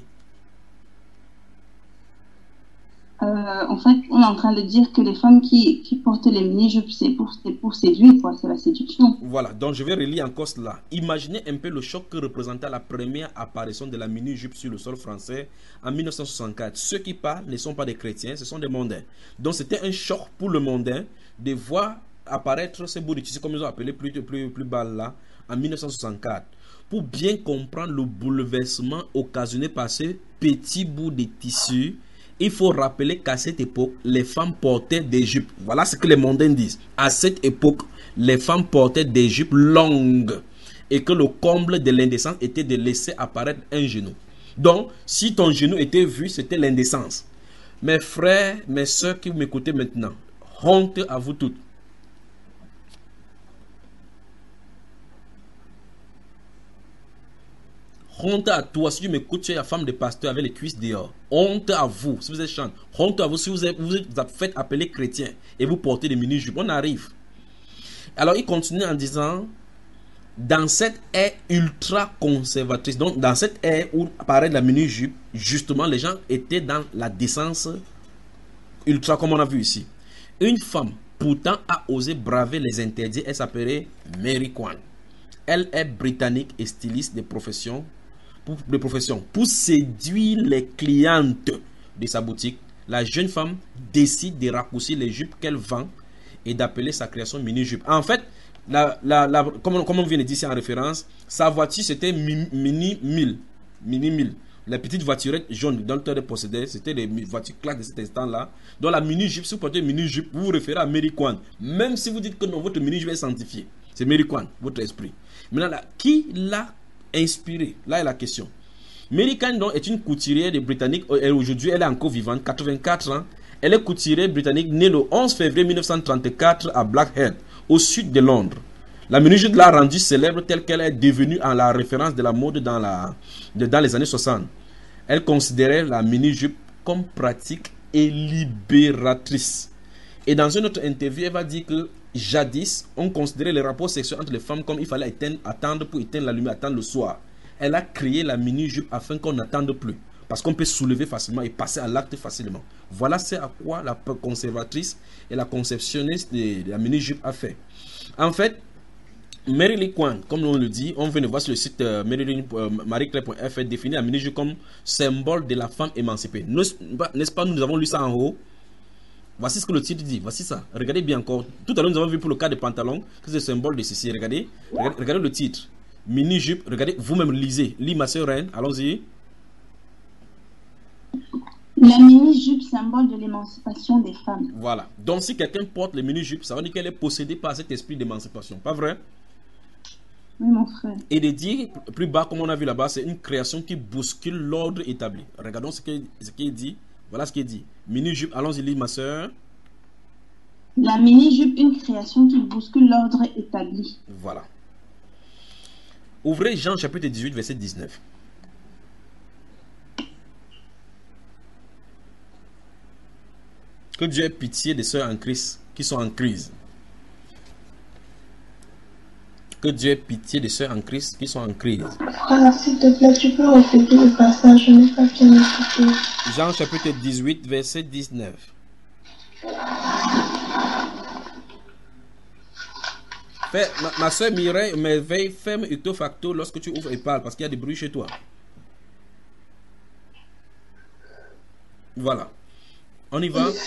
En fait, on est en train de dire que les femmes qui portent les mini-jupes, c'est pour séduire, quoi. C'est la séduction. Voilà, donc je vais relire encore cela. Imaginez un peu le choc que représentait la première apparition de la mini-jupe sur le sol français en 1964. Ceux qui parlent ne sont pas des chrétiens, ce sont des mondains. Donc c'était un choc pour le mondain de voir apparaître ce bout de tissu, comme ils ont appelé plus bas là, en 1964. Pour bien comprendre le bouleversement occasionné par ce petit bout de tissu, il faut rappeler qu'à cette époque, les femmes portaient des jupes. Voilà ce que les mondains disent. À cette époque, les femmes portaient des jupes longues et que le comble de l'indécence était de laisser apparaître un genou. Donc, si ton genou était vu, c'était l'indécence. Mes frères, mes soeurs qui m'écoutez maintenant, honte à vous toutes. Honte à toi, si tu m'écoutes, tu es la femme de pasteur avec les cuisses dehors. Honte à vous, si vous êtes chante. Honte à vous, si vous êtes fait appeler chrétien et vous portez des mini-jupes. On arrive. Alors, il continue en disant, dans cette ère ultra conservatrice, donc dans cette ère où apparaît la mini-jupe, justement, les gens étaient dans la décence ultra, comme on a vu ici. Une femme, pourtant, a osé braver les interdits. Elle s'appelait Mary Kwan. Elle est britannique et styliste de profession. Pour séduire les clientes de sa boutique, la jeune femme décide de raccourcir les jupes qu'elle vend et d'appeler sa création mini-jupe. En fait, Comme on vient de dire ici en référence, sa voiture c'était Mini 1000. Les petites voiturettes jaunes dont elle possédait, c'était les voitures classe de cet instant-là. Dans la mini-jupe, si vous portez une mini-jupe, vous vous référez à Mary Kwan. Même si vous dites que non, votre mini-jupe est sanctifiée. C'est Mary Kwan, votre esprit. Maintenant, là, qui l'a inspiré? Là est la question. Mary Kwan donc, est une couturière de Britannique. Aujourd'hui, elle est encore vivante, 84 ans. Elle est couturière britannique née le 11 février 1934 à Blackheath, au sud de Londres. La mini-jupe l'a rendue célèbre telle qu'elle est devenue en la référence de la mode dans les années 60. Elle considérait la mini-jupe comme pratique et libératrice. Et dans une autre interview, elle va dire que jadis, on considérait les rapports sexuels entre les femmes comme il fallait attendre pour éteindre la lumière, attendre le soir. Elle a créé la mini-jupe afin qu'on n'attende plus. Parce qu'on peut soulever facilement et passer à l'acte facilement. Voilà c'est à quoi la conservatrice et la conceptionniste de la mini-jupe a fait. En fait, Marie Kwan, comme on le dit, on vient de voir sur le site marieclaire.fr, définit la mini-jupe comme symbole de la femme émancipée. N'est-ce pas, nous avons lu ça en haut. Voici ce que le titre dit, voici ça. Regardez bien encore. Tout à l'heure, nous avons vu pour le cas des pantalons que c'est le symbole de ceci. Regardez le titre. Mini-jupe, regardez, vous-même lisez. Lis ma soeur Reine, allons-y. La mini-jupe, symbole de l'émancipation des femmes. Voilà. Donc, si quelqu'un porte les mini-jupes, ça veut dire qu'elle est possédée par cet esprit d'émancipation. Pas vrai? Oui, mon frère. Et de dire plus bas, comme on a vu là-bas, c'est une création qui bouscule l'ordre établi. Regardons ce qu'il dit. Voilà ce qu'il dit. Mini-jupe, allons-y, lis ma soeur. La mini-jupe, une création qui bouscule l'ordre établi. Voilà. Ouvrez Jean chapitre 18, verset 19. Que Dieu ait pitié des sœurs en Christ qui sont en crise. Que Dieu ait pitié des sœurs en Christ qui sont en crise. Frère, s'il te plaît, tu peux répéter le passage, je n'ai pas bien écouté. Jean chapitre 18, verset 19. Ma soeur Mireille, m'éveille, ferme ipso facto lorsque tu ouvres et parles, parce qu'il y a des bruits chez toi. Voilà. On y va.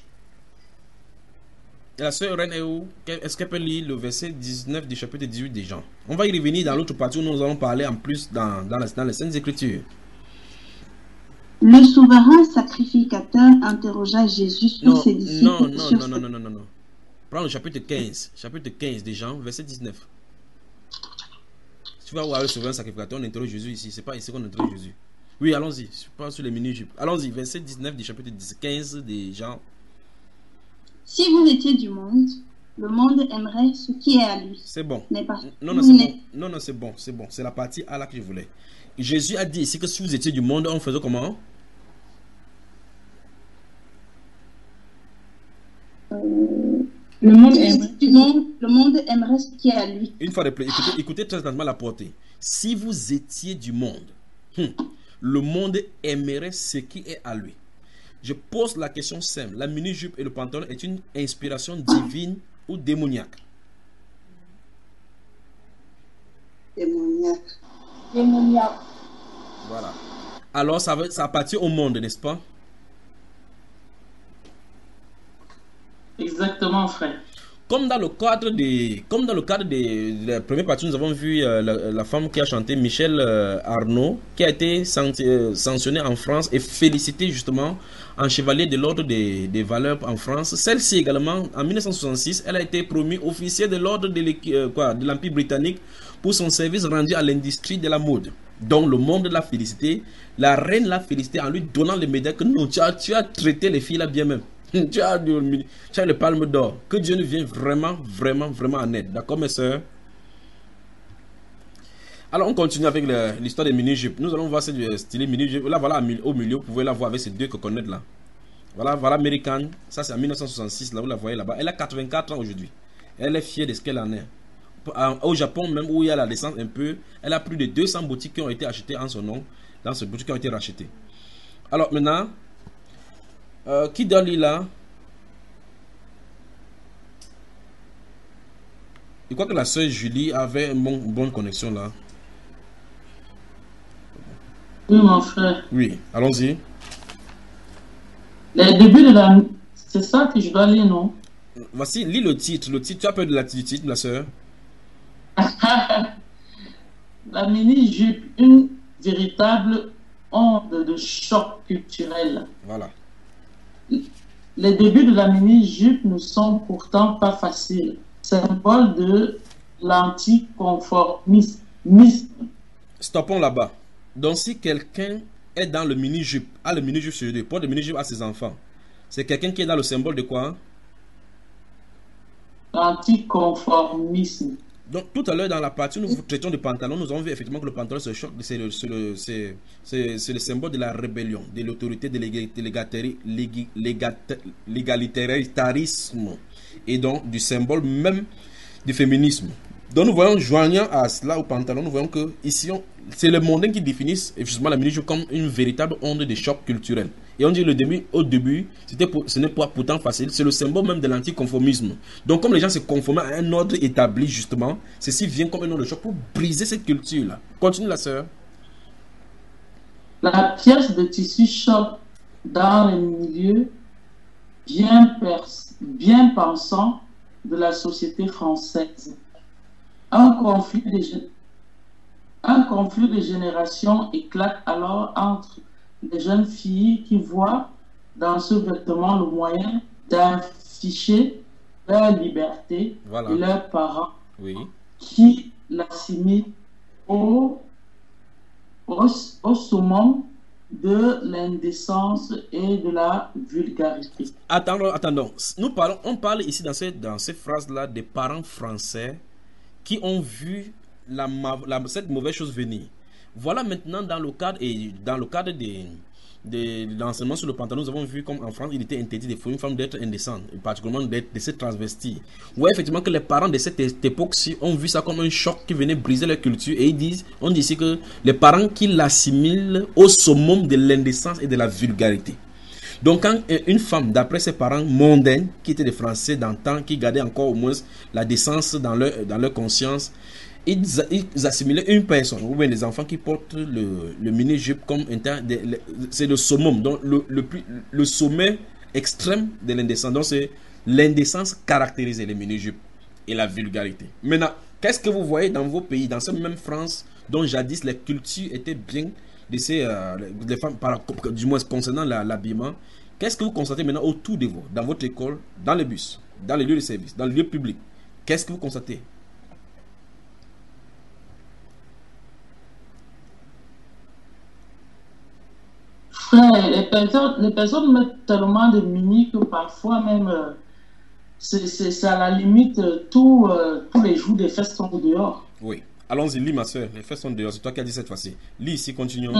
Et la sœur Reine est où? Est-ce qu'elle peut lire le verset 19 du chapitre 18 des Jean? On va y revenir dans l'autre partie où nous allons parler en plus dans les Saintes Écritures. Le souverain sacrificateur interrogea Jésus sur ses disciples. Non. Prends le chapitre 15. Chapitre 15 des Jean, verset 19. Tu vas voir le souverain sacrificateur, on interroge Jésus ici. C'est pas ici qu'on interroge Jésus. Oui, allons-y. Je parle sur les mini-jupes. Allons-y, verset 19 du chapitre 15 des Jean. Si vous étiez du monde, le monde aimerait ce qui est à lui. C'est bon. Non, c'est bon. C'est la partie à là que je voulais. Jésus a dit ici que si vous étiez du monde, on faisait comment? Le monde aimerait ce qui est à lui. Une fois de plus, écoutez très attentivement la portée. Si vous étiez du monde, le monde aimerait ce qui est à lui. Je pose la question simple. La mini-jupe et le pantalon est une inspiration divine ou démoniaque? Démoniaque. Voilà. Alors ça appartient au monde, n'est-ce pas? Exactement, frère. Comme dans le cadre de la première partie, nous avons vu la femme qui a chanté, Michel Arnaud, qui a été sanctionnée en France et félicitée justement en chevalier de l'ordre des valeurs en France. Celle-ci également, en 1966, elle a été promue officier de l'ordre de l'Empire britannique pour son service rendu à l'industrie de la mode. Donc le monde l'a félicité, la reine l'a félicité en lui donnant les médailles que non, tu as traité les filles là bien même. Tu as le palme d'or. Que Dieu nous vienne vraiment en aide. D'accord, mes soeurs? Alors, on continue avec l'histoire des mini-jupes. Nous allons voir ce style mini-jupe. Là, voilà, au milieu, vous pouvez la voir avec ces deux coconuts là. Voilà, American. Ça, c'est en 1966. Là, vous la voyez là-bas. Elle a 84 ans aujourd'hui. Elle est fière de ce qu'elle en est. Au Japon, même où il y a la descente un peu, elle a plus de 200 boutiques qui ont été achetées en son nom. Dans ces boutiques qui ont été rachetées. Alors, maintenant. Qui donne là? Je crois que la sœur Julie avait une bonne connexion là. Oui, mon frère. Oui, allons-y. Le début de la... C'est ça que je dois lire, non? Voici, lis le titre. Tu as peur du titre, la sœur? la mini-jupe, une véritable onde de choc culturel. Voilà. Les débuts de la mini-jupe ne sont pourtant pas faciles. Symbole de l'anticonformisme. Stoppons là-bas. Donc, si quelqu'un est dans le mini-jupe, a le mini-jupe sur lui, porte le mini-jupe à ses enfants, c'est quelqu'un qui est dans le symbole de quoi? L'anticonformisme. Donc, tout à l'heure, dans la partie où nous traitions de pantalon, nous avons vu effectivement que le pantalon se choque, c'est le symbole de la rébellion, de l'autorité, de l'égalitarisme et donc du symbole même du féminisme. Donc, nous voyons, joignant à cela au pantalon, nous voyons que ici, c'est le mondain qui définit justement la mini-jupe comme une véritable onde de choc culturel. Et on dit au début, ce n'est pas pourtant facile, c'est le symbole même de l'anticonformisme. Donc comme les gens se conforment à un ordre établi justement, ceci vient comme un ordre de choc pour briser cette culture-là. Continue la sœur. La pièce de tissu choc dans les milieux bien pensants de la société française. Un conflit de générations éclate alors entre des jeunes filles qui voient dans ce vêtement le moyen d'afficher leur liberté et leurs parents qui l'assimilent au summum de l'indécence et de la vulgarité. Attendons. On parle ici dans ces phrases-là des parents français qui ont vu cette mauvaise chose venir. Voilà maintenant dans le cadre de l'enseignement sur le pantalon, nous avons vu comme en France il était interdit pour une femme d'être indécente, et particulièrement de se transvestir. Oui, effectivement que les parents de cette époque-ci ont vu ça comme un choc qui venait briser leur culture, et on dit ici que les parents qui l'assimilent au summum de l'indécence et de la vulgarité. Donc quand une femme, d'après ses parents mondains, qui étaient des Français d'antan, qui gardaient encore au moins la décence dans leur conscience, ils assimilaient une personne, ou bien les enfants qui portent le mini-jupe comme c'est le summum, donc le sommet extrême de l'indécence. Donc c'est l'indécence caractérisée, les mini-jupes et la vulgarité. Maintenant, qu'est-ce que vous voyez dans vos pays, dans cette même France dont jadis les cultures étaient bien des femmes, du moins concernant l'habillement? Qu'est-ce que vous constatez maintenant autour de vous, dans votre école, dans les bus, dans les lieux de service, dans les lieux publics? Qu'est-ce que vous constatez? Frère, les personnes mettent tellement de mini que parfois même c'est à la limite tous les jours des fesses sont dehors. Oui, allons-y, lis ma soeur, les fesses sont dehors, c'est toi qui as dit cette fois-ci. Lis ici, continuons.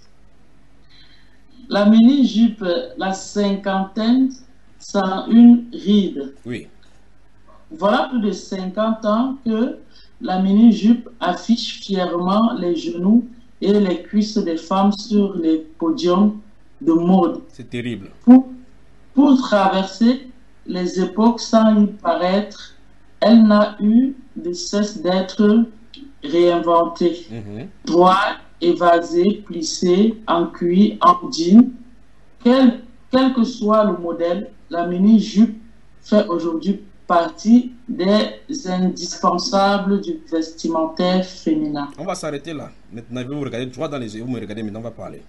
La mini-jupe, la cinquantaine sans une ride. Oui. Voilà plus de 50 ans que la mini-jupe affiche fièrement les genoux et les cuisses des femmes sur les podiums de mode. C'est terrible. Pour traverser les époques sans y paraître, elle n'a eu de cesse d'être réinventée. Droite, évasée, plissée, en cuir, en jean. Quel que soit le modèle, la mini-jupe fait aujourd'hui partie des indispensables du vestimentaire féminin. On va s'arrêter là. Maintenant, je vais vous regarder droit dans les yeux. Vous me regardez, maintenant on va parler.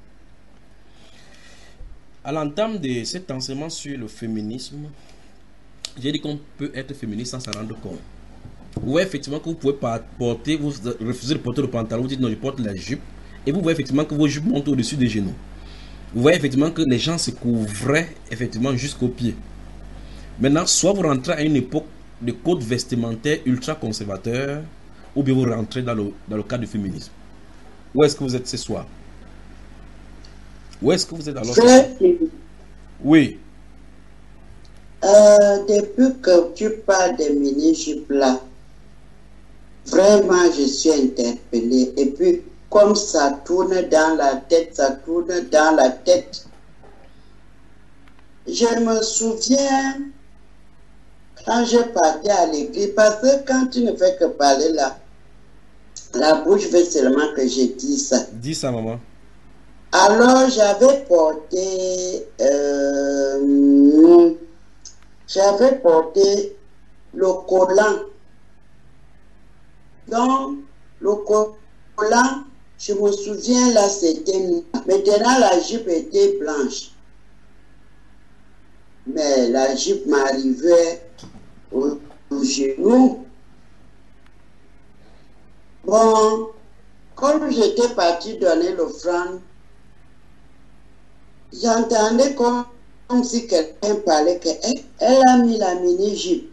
À l'entame de cet enseignement sur le féminisme, j'ai dit qu'on peut être féministe sans s'en rendre compte. Vous voyez effectivement que vous pouvez porter, vous refusez de porter le pantalon, vous dites non, je porte la jupe, et vous voyez effectivement que vos jupes montent au-dessus des genoux. Vous voyez effectivement que les gens se couvraient effectivement jusqu'aux pieds. Maintenant, soit vous rentrez à une époque de code vestimentaire ultra conservateur, ou bien vous rentrez dans le cadre du féminisme. Où est-ce que vous êtes ce soir? Où est-ce que vous êtes alors ce soir? Oui. Depuis que tu parles des mini-jupes là, vraiment je suis interpellée. Et puis, comme ça tourne dans la tête, je me souviens quand je partais à l'église, parce que quand tu ne fais que parler là, la bouche veut seulement que je dise ça. Dis ça, maman. Alors, j'avais porté le collant. Donc, volant, je me souviens là, c'était noir. Maintenant, la jupe était blanche. Mais la jupe m'arrivait au genou. Bon, comme j'étais partie donner l'offrande, j'entendais comme si quelqu'un parlait qu'elle a mis la mini-jupe.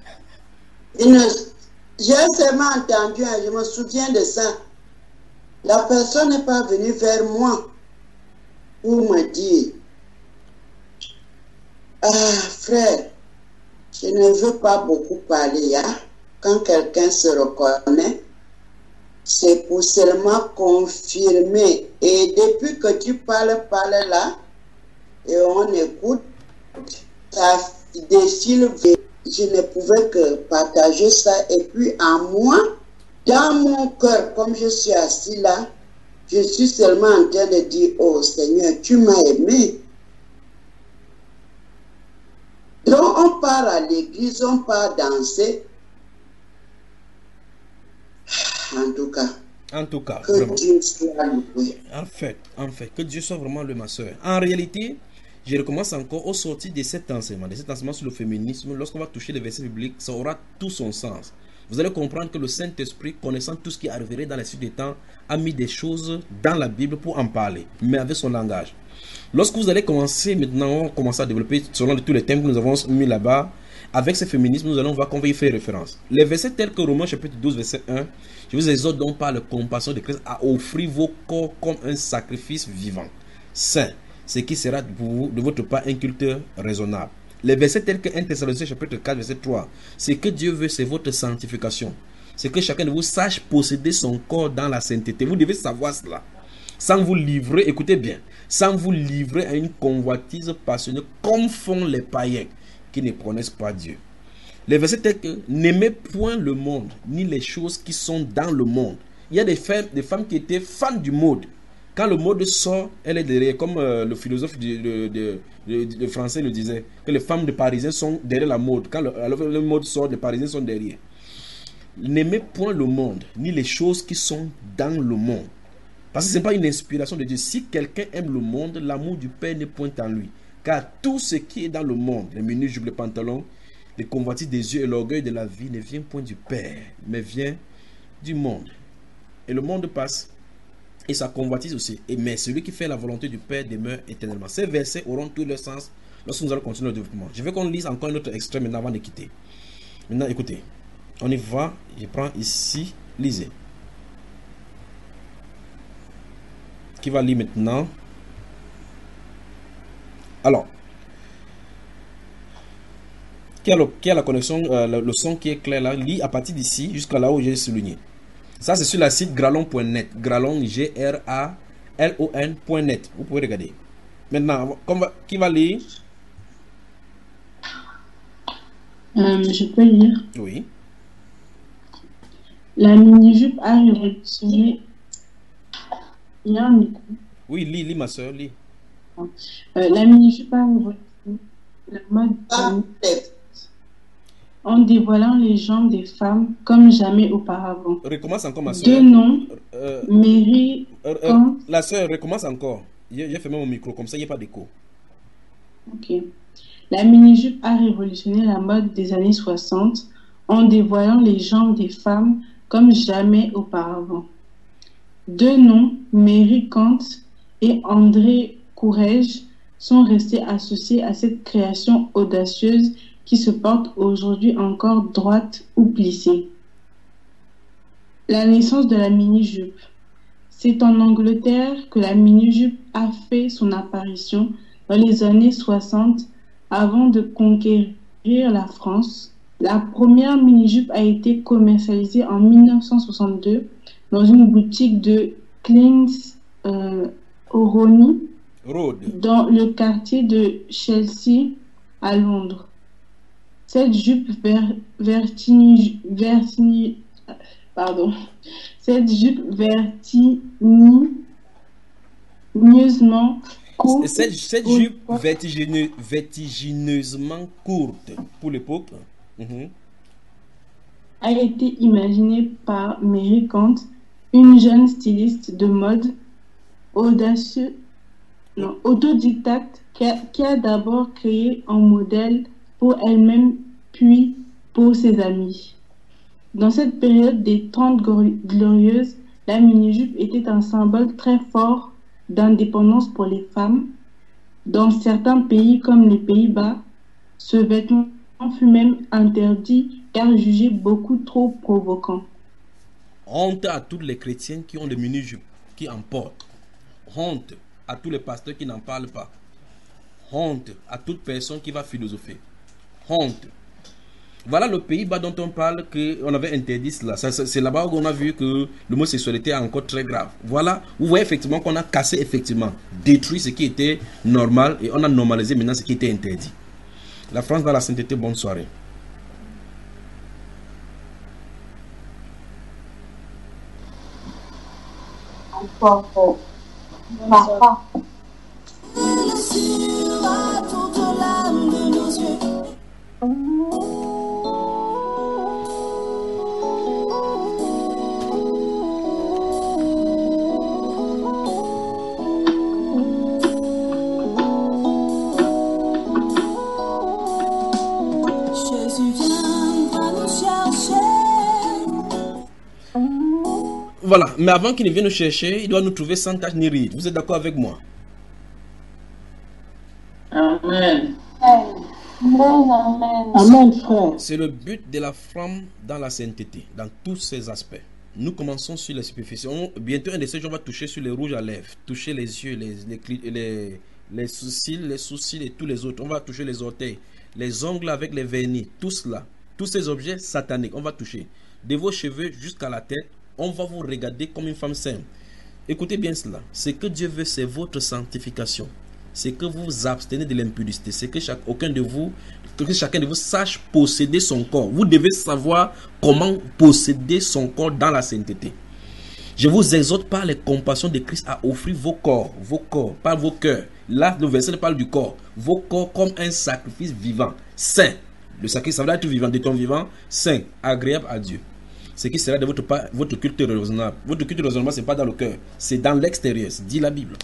J'ai seulement entendu, je me souviens de ça. La personne n'est pas venue vers moi pour me dire, ah frère, je ne veux pas beaucoup parler. Hein? Quand quelqu'un se reconnaît, c'est pour seulement confirmer. Et depuis que tu parles là, et on écoute, ça décide. Je ne pouvais que partager ça. Et puis en moi, dans mon cœur, comme je suis assis là, je suis seulement en train de dire, oh Seigneur, tu m'as aimé. Donc on part à l'église, on part danser. En tout cas, que vraiment. Dieu soit loué. En fait, que Dieu soit vraiment le ma soeur. En réalité, je recommence encore au sortir de cet enseignement sur le féminisme. Lorsqu'on va toucher les versets bibliques, ça aura tout son sens. Vous allez comprendre que le Saint-Esprit, connaissant tout ce qui arriverait dans la suite des temps, a mis des choses dans la Bible pour en parler, mais avec son langage. Lorsque vous allez commencer maintenant, on commence à développer selon tous les thèmes que nous avons mis là-bas, avec ce féminisme, nous allons voir qu'on va y faire référence. Les versets tels que Romains chapitre 12, verset 1, je vous exhorte donc par la compassion de Christ à offrir vos corps comme un sacrifice vivant, saint, ce qui sera pour vous, de votre part, un culte raisonnable. Les versets tels que 1 Thessaloniciens chapitre 4, verset 3, ce que Dieu veut, c'est votre sanctification. C'est que chacun de vous sache posséder son corps dans la sainteté. Vous devez savoir cela. Sans vous livrer, écoutez bien, sans vous livrer à une convoitise passionnée comme font les païens qui ne connaissent pas Dieu. Les versets tels que n'aimez point le monde, ni les choses qui sont dans le monde. Il y a des femmes qui étaient fans du mode. Quand le mode sort, elle est derrière, comme le philosophe de français le disait, que les femmes de Parisiens sont derrière la mode. Quand le mode sort, les Parisiens sont derrière. N'aimez point le monde, ni les choses qui sont dans le monde. Parce que ce n'est pas une inspiration de Dieu. Si quelqu'un aime le monde, l'amour du Père n'est point en lui. Car tout ce qui est dans le monde, les mini-jupes, les pantalons, les convoitises des yeux et l'orgueil de la vie ne vient point du Père, mais vient du monde. Et le monde passe, et sa convoitise aussi. Mais celui qui fait la volonté du Père demeure éternellement. Ces versets auront tout leur sens lorsque nous allons continuer le développement. Je veux qu'on lise encore un autre extrait maintenant avant de quitter. Maintenant, écoutez. On y va. Je prends ici. Lisez. Qui va lire maintenant? Alors. Qui a la connexion, le son qui est clair là? Lis à partir d'ici jusqu'à là où j'ai souligné. Ça, c'est sur le site gralon.net. Gralon, Gralon.net. Vous pouvez regarder. Maintenant, qui va lire? Je peux lire. Oui. La mini-jupe a révolutionné. Il y a un micro. Oui, lis ma soeur, lis. La mini-jupe a révolutionné la mode en dévoilant les jambes des femmes comme jamais auparavant. Recommence encore, ma soeur. Deux noms, Mary. La soeur, recommence encore. J'ai fermé mon micro, comme ça il n'y a pas d'écho. Ok. La mini-jupe a révolutionné la mode des années 60 en dévoilant les jambes des femmes comme jamais auparavant. Deux noms, Mary Kant et André Courrèges, sont restés associés à cette création audacieuse qui se porte aujourd'hui encore droite ou plissée. La naissance de la mini-jupe. C'est en Angleterre que la mini-jupe a fait son apparition dans les années 60 avant de conquérir la France. La première mini-jupe a été commercialisée en 1962 dans une boutique de Kings Orony dans le quartier de Chelsea à Londres. Cette jupe vertigineusement courte. Cette jupe vertigineusement courte pour l'époque a été imaginée par Mary Kant, une jeune styliste de mode autodidacte qui a d'abord créé un modèle pour elle-même puis pour ses amis. Dans cette période des 30 glorieuses, la mini-jupe était un symbole très fort d'indépendance pour les femmes. Dans certains pays comme les Pays-Bas, ce vêtement fut même interdit car jugé beaucoup trop provoquant. Honte à toutes les chrétiennes qui ont des mini-jupes, qui en portent. Honte à tous les pasteurs qui n'en parlent pas. Honte à toute personne qui va philosopher. Honte. Voilà le Pays-Bas dont on parle qu'on avait interdit cela. C'est là-bas où on a vu que l'homosexualité est encore très grave. Voilà, vous voyez effectivement qu'on a cassé, effectivement, détruit ce qui était normal et on a normalisé maintenant ce qui était interdit. La France dans la sainteté, bonne soirée. Voilà, mais avant qu'il ne vienne nous chercher, il doit nous trouver sans tache ni ride. Vous êtes d'accord avec moi? Amen. Amen, frère. C'est le but de la femme dans la sainteté, dans tous ses aspects. Nous commençons sur la superficie. Bientôt, un de ces jours, on va toucher sur les rouges à lèvres, toucher les yeux, les sourcils et tous les autres. On va toucher les orteils, les ongles avec les vernis, tout cela. Tous ces objets sataniques, on va toucher. De vos cheveux jusqu'à la tête, on va vous regarder comme une femme sainte. Écoutez bien cela. Ce que Dieu veut, c'est votre sanctification. C'est que vous vous abstenez de l'impudicité. C'est que chacun de vous sache posséder son corps. Vous devez savoir comment posséder son corps dans la sainteté. Je vous exhorte par les compassions de Christ à offrir vos corps, pas vos cœurs. Là, le verset parle du corps. Vos corps comme un sacrifice vivant, saint. Le sacrifice, ça doit être vivant, de ton vivant, saint, agréable à Dieu. Ce qui sera de votre culte raisonnable. Votre culte raisonnable, ce n'est pas dans le cœur, c'est dans l'extérieur, dit la Bible.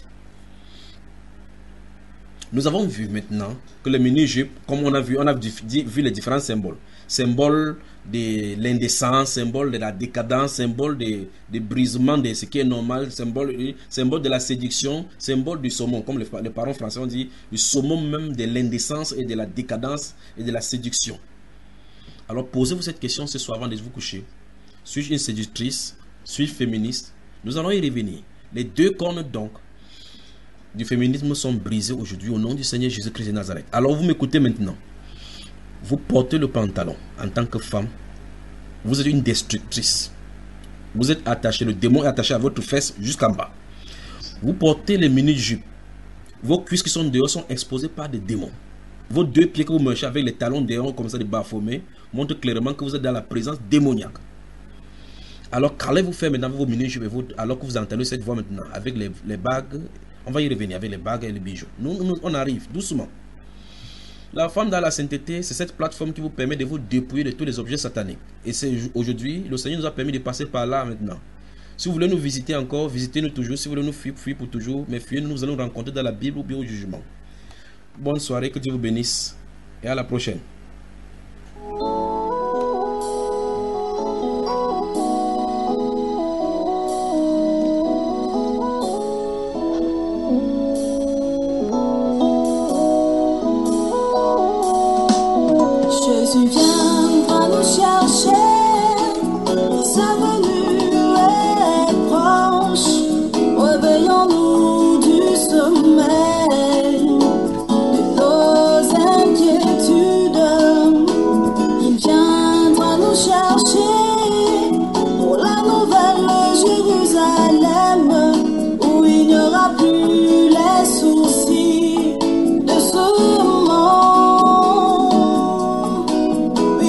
Nous avons vu maintenant que le mini-jupe, comme on a vu les différents symboles. Symbole de l'indécence, symbole de la décadence, symbole de brisement de ce qui est normal, symbole de la séduction, symbole du saumon, comme les parents français ont dit, du saumon même de l'indécence et de la décadence et de la séduction. Alors posez-vous cette question ce soir avant de vous coucher. Suis-je une séductrice? Suis-je féministe? Nous allons y revenir. Les deux cornes donc du féminisme sont brisés aujourd'hui au nom du Seigneur Jésus-Christ de Nazareth. Alors vous m'écoutez maintenant. Vous portez le pantalon en tant que femme. Vous êtes une destructrice. Vous êtes attaché, le démon est attaché à votre fesse jusqu'en bas. Vous portez les mini-jupes. Vos cuisses qui sont dehors sont exposées par des démons. Vos deux pieds que vous marchez avec les talons dehors comme ça de bas-formés montrent clairement que vous êtes dans la présence démoniaque. Alors qu'allez-vous faire maintenant vos mini-jupes alors que vous entendez cette voix maintenant avec les bagues? On va y revenir avec les bagues et les bijoux. Nous, on arrive doucement. La femme dans la sainteté, c'est cette plateforme qui vous permet de vous dépouiller de tous les objets sataniques. Et c'est aujourd'hui, le Seigneur nous a permis de passer par là maintenant. Si vous voulez nous visiter encore, visitez-nous toujours. Si vous voulez nous fuir pour toujours, mais fuyez-nous, nous allons nous rencontrer dans la Bible ou bien au jugement. Bonne soirée, que Dieu vous bénisse et à la prochaine. Jésus viendra nous chercher, sa venue est proche. Réveillons-nous du sommeil de nos inquiétudes. Il viendra nous chercher pour la nouvelle Jérusalem, où il n'y aura plus les soucis de ce monde.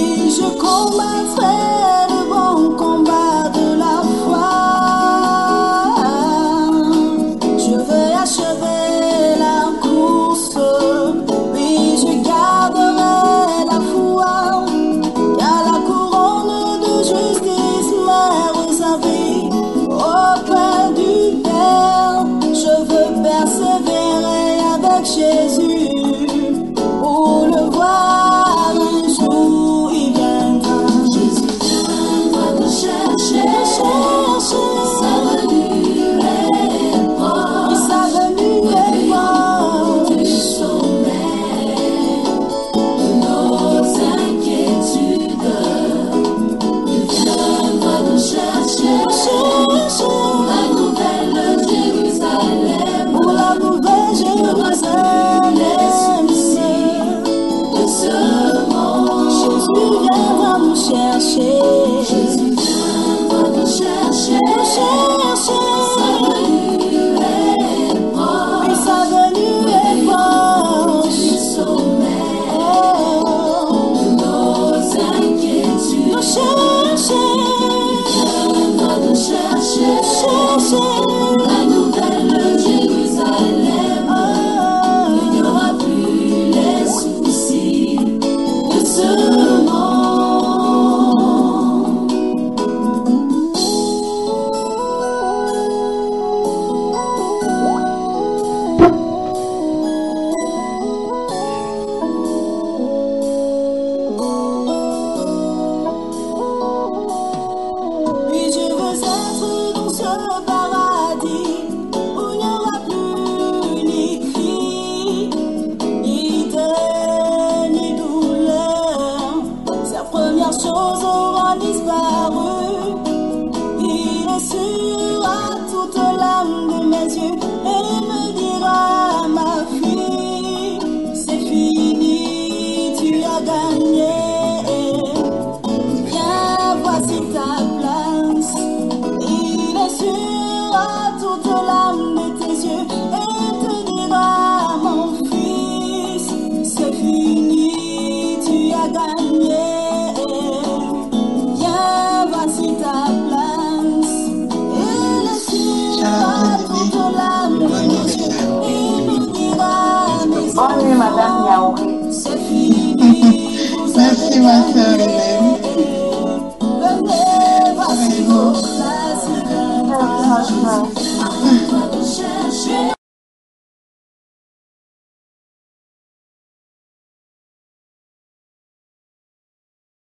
Madame Yaouré. Merci, ma soeur Hélène.